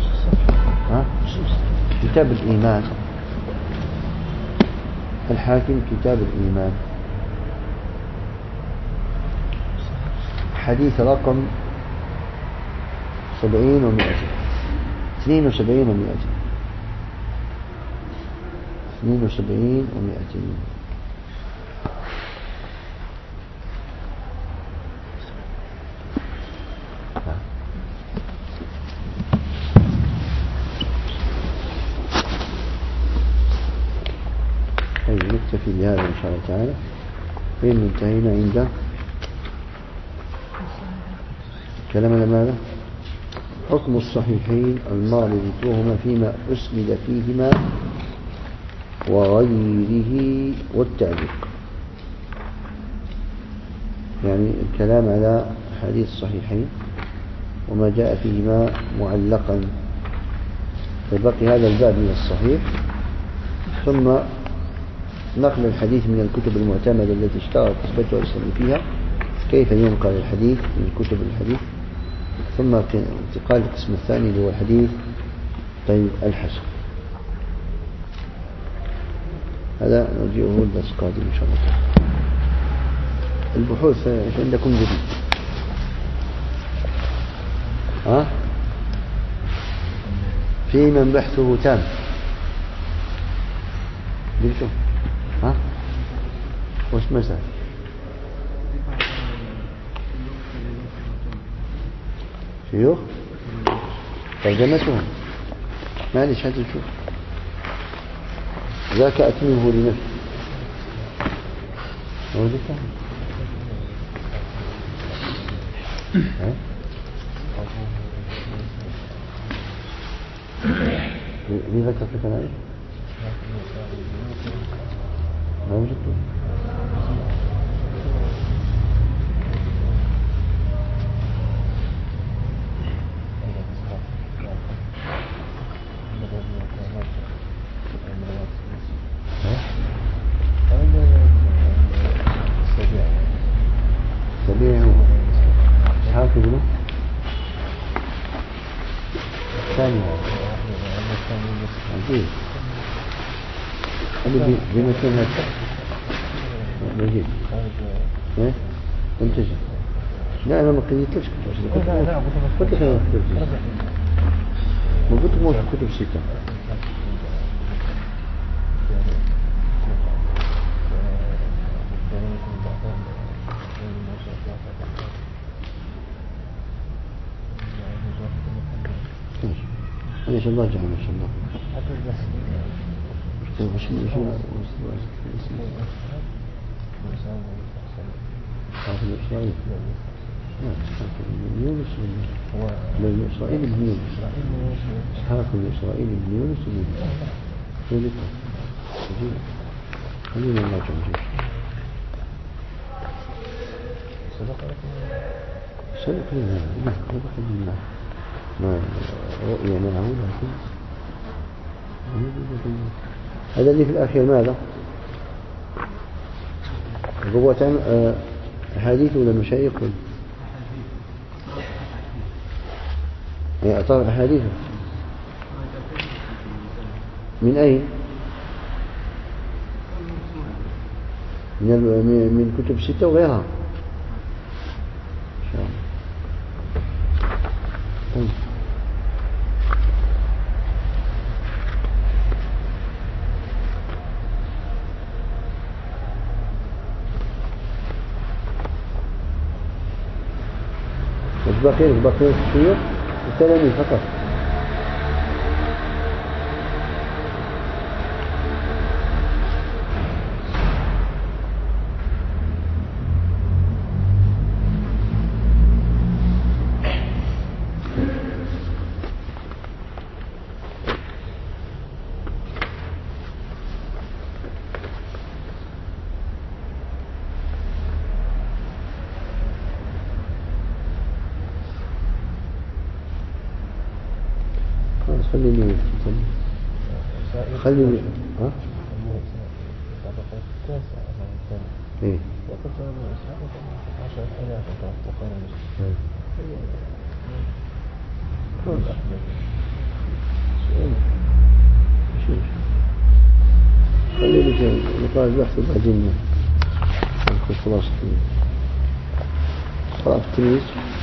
كتاب الإيمان الحاكم كتاب الإيمان حديث رقم 70 و100 72 و100 72 و200. نكتفي بهذا إن شاء الله تعالى. فين انتهينا عند كلامنا ماذا؟ حكم الصحيحين الماضي ذكرهما فيما أسند فيهما وغيره والتعليق يعني الكلام على حديث الصحيحين وما جاء فيهما معلقا. فبقي هذا الباب من الصحيح ثم نقل الحديث من الكتب المعتمدة التي اشتهرت نسبتها الإسلام فيها كيف ينقل الحديث من كتب الحديث ثم انتقال القسم الثاني اللي هو الحديث طيب الحسن. هذا نرجعه الدرس القادم إن شاء الله تعالى. البحوث عندكم جديد في من بحثه تام قلتم وش مسألة شيوخ ترجمتهم معلش هات نشوف ذاك أتمه لنفسه ليه ذكرت أنا إيش؟ ما وجدته. سبيع هو إسحاق ابنه الثاني عجيب هذا بمكان هذا مجيد ايه انتج لا انا ما قيدتلكش قلت لك انا كتبت ما قلت موش كتب ستة إن شاء الله جعل إن شاء الله. حافظ إسرائيل. يونس بن إسرائيل بن يونس. حافظ إسرائيل بن يونس بن يونس. خلينا الله جل سبق لنا ما رؤية معه لكن هذا اللي في الأخير ماذا؟ قوة أحاديث ولا مشايخ يعني أطار أحاديث من أين؟ من كتب ستة وغيرها إن شاء الله. طيب. بقية الشيوخ التلاميذ فقط. خليني ها؟ ايه خليني نقرأ البحث وبعدين ناخذ خلاصة قراءة التلميذ.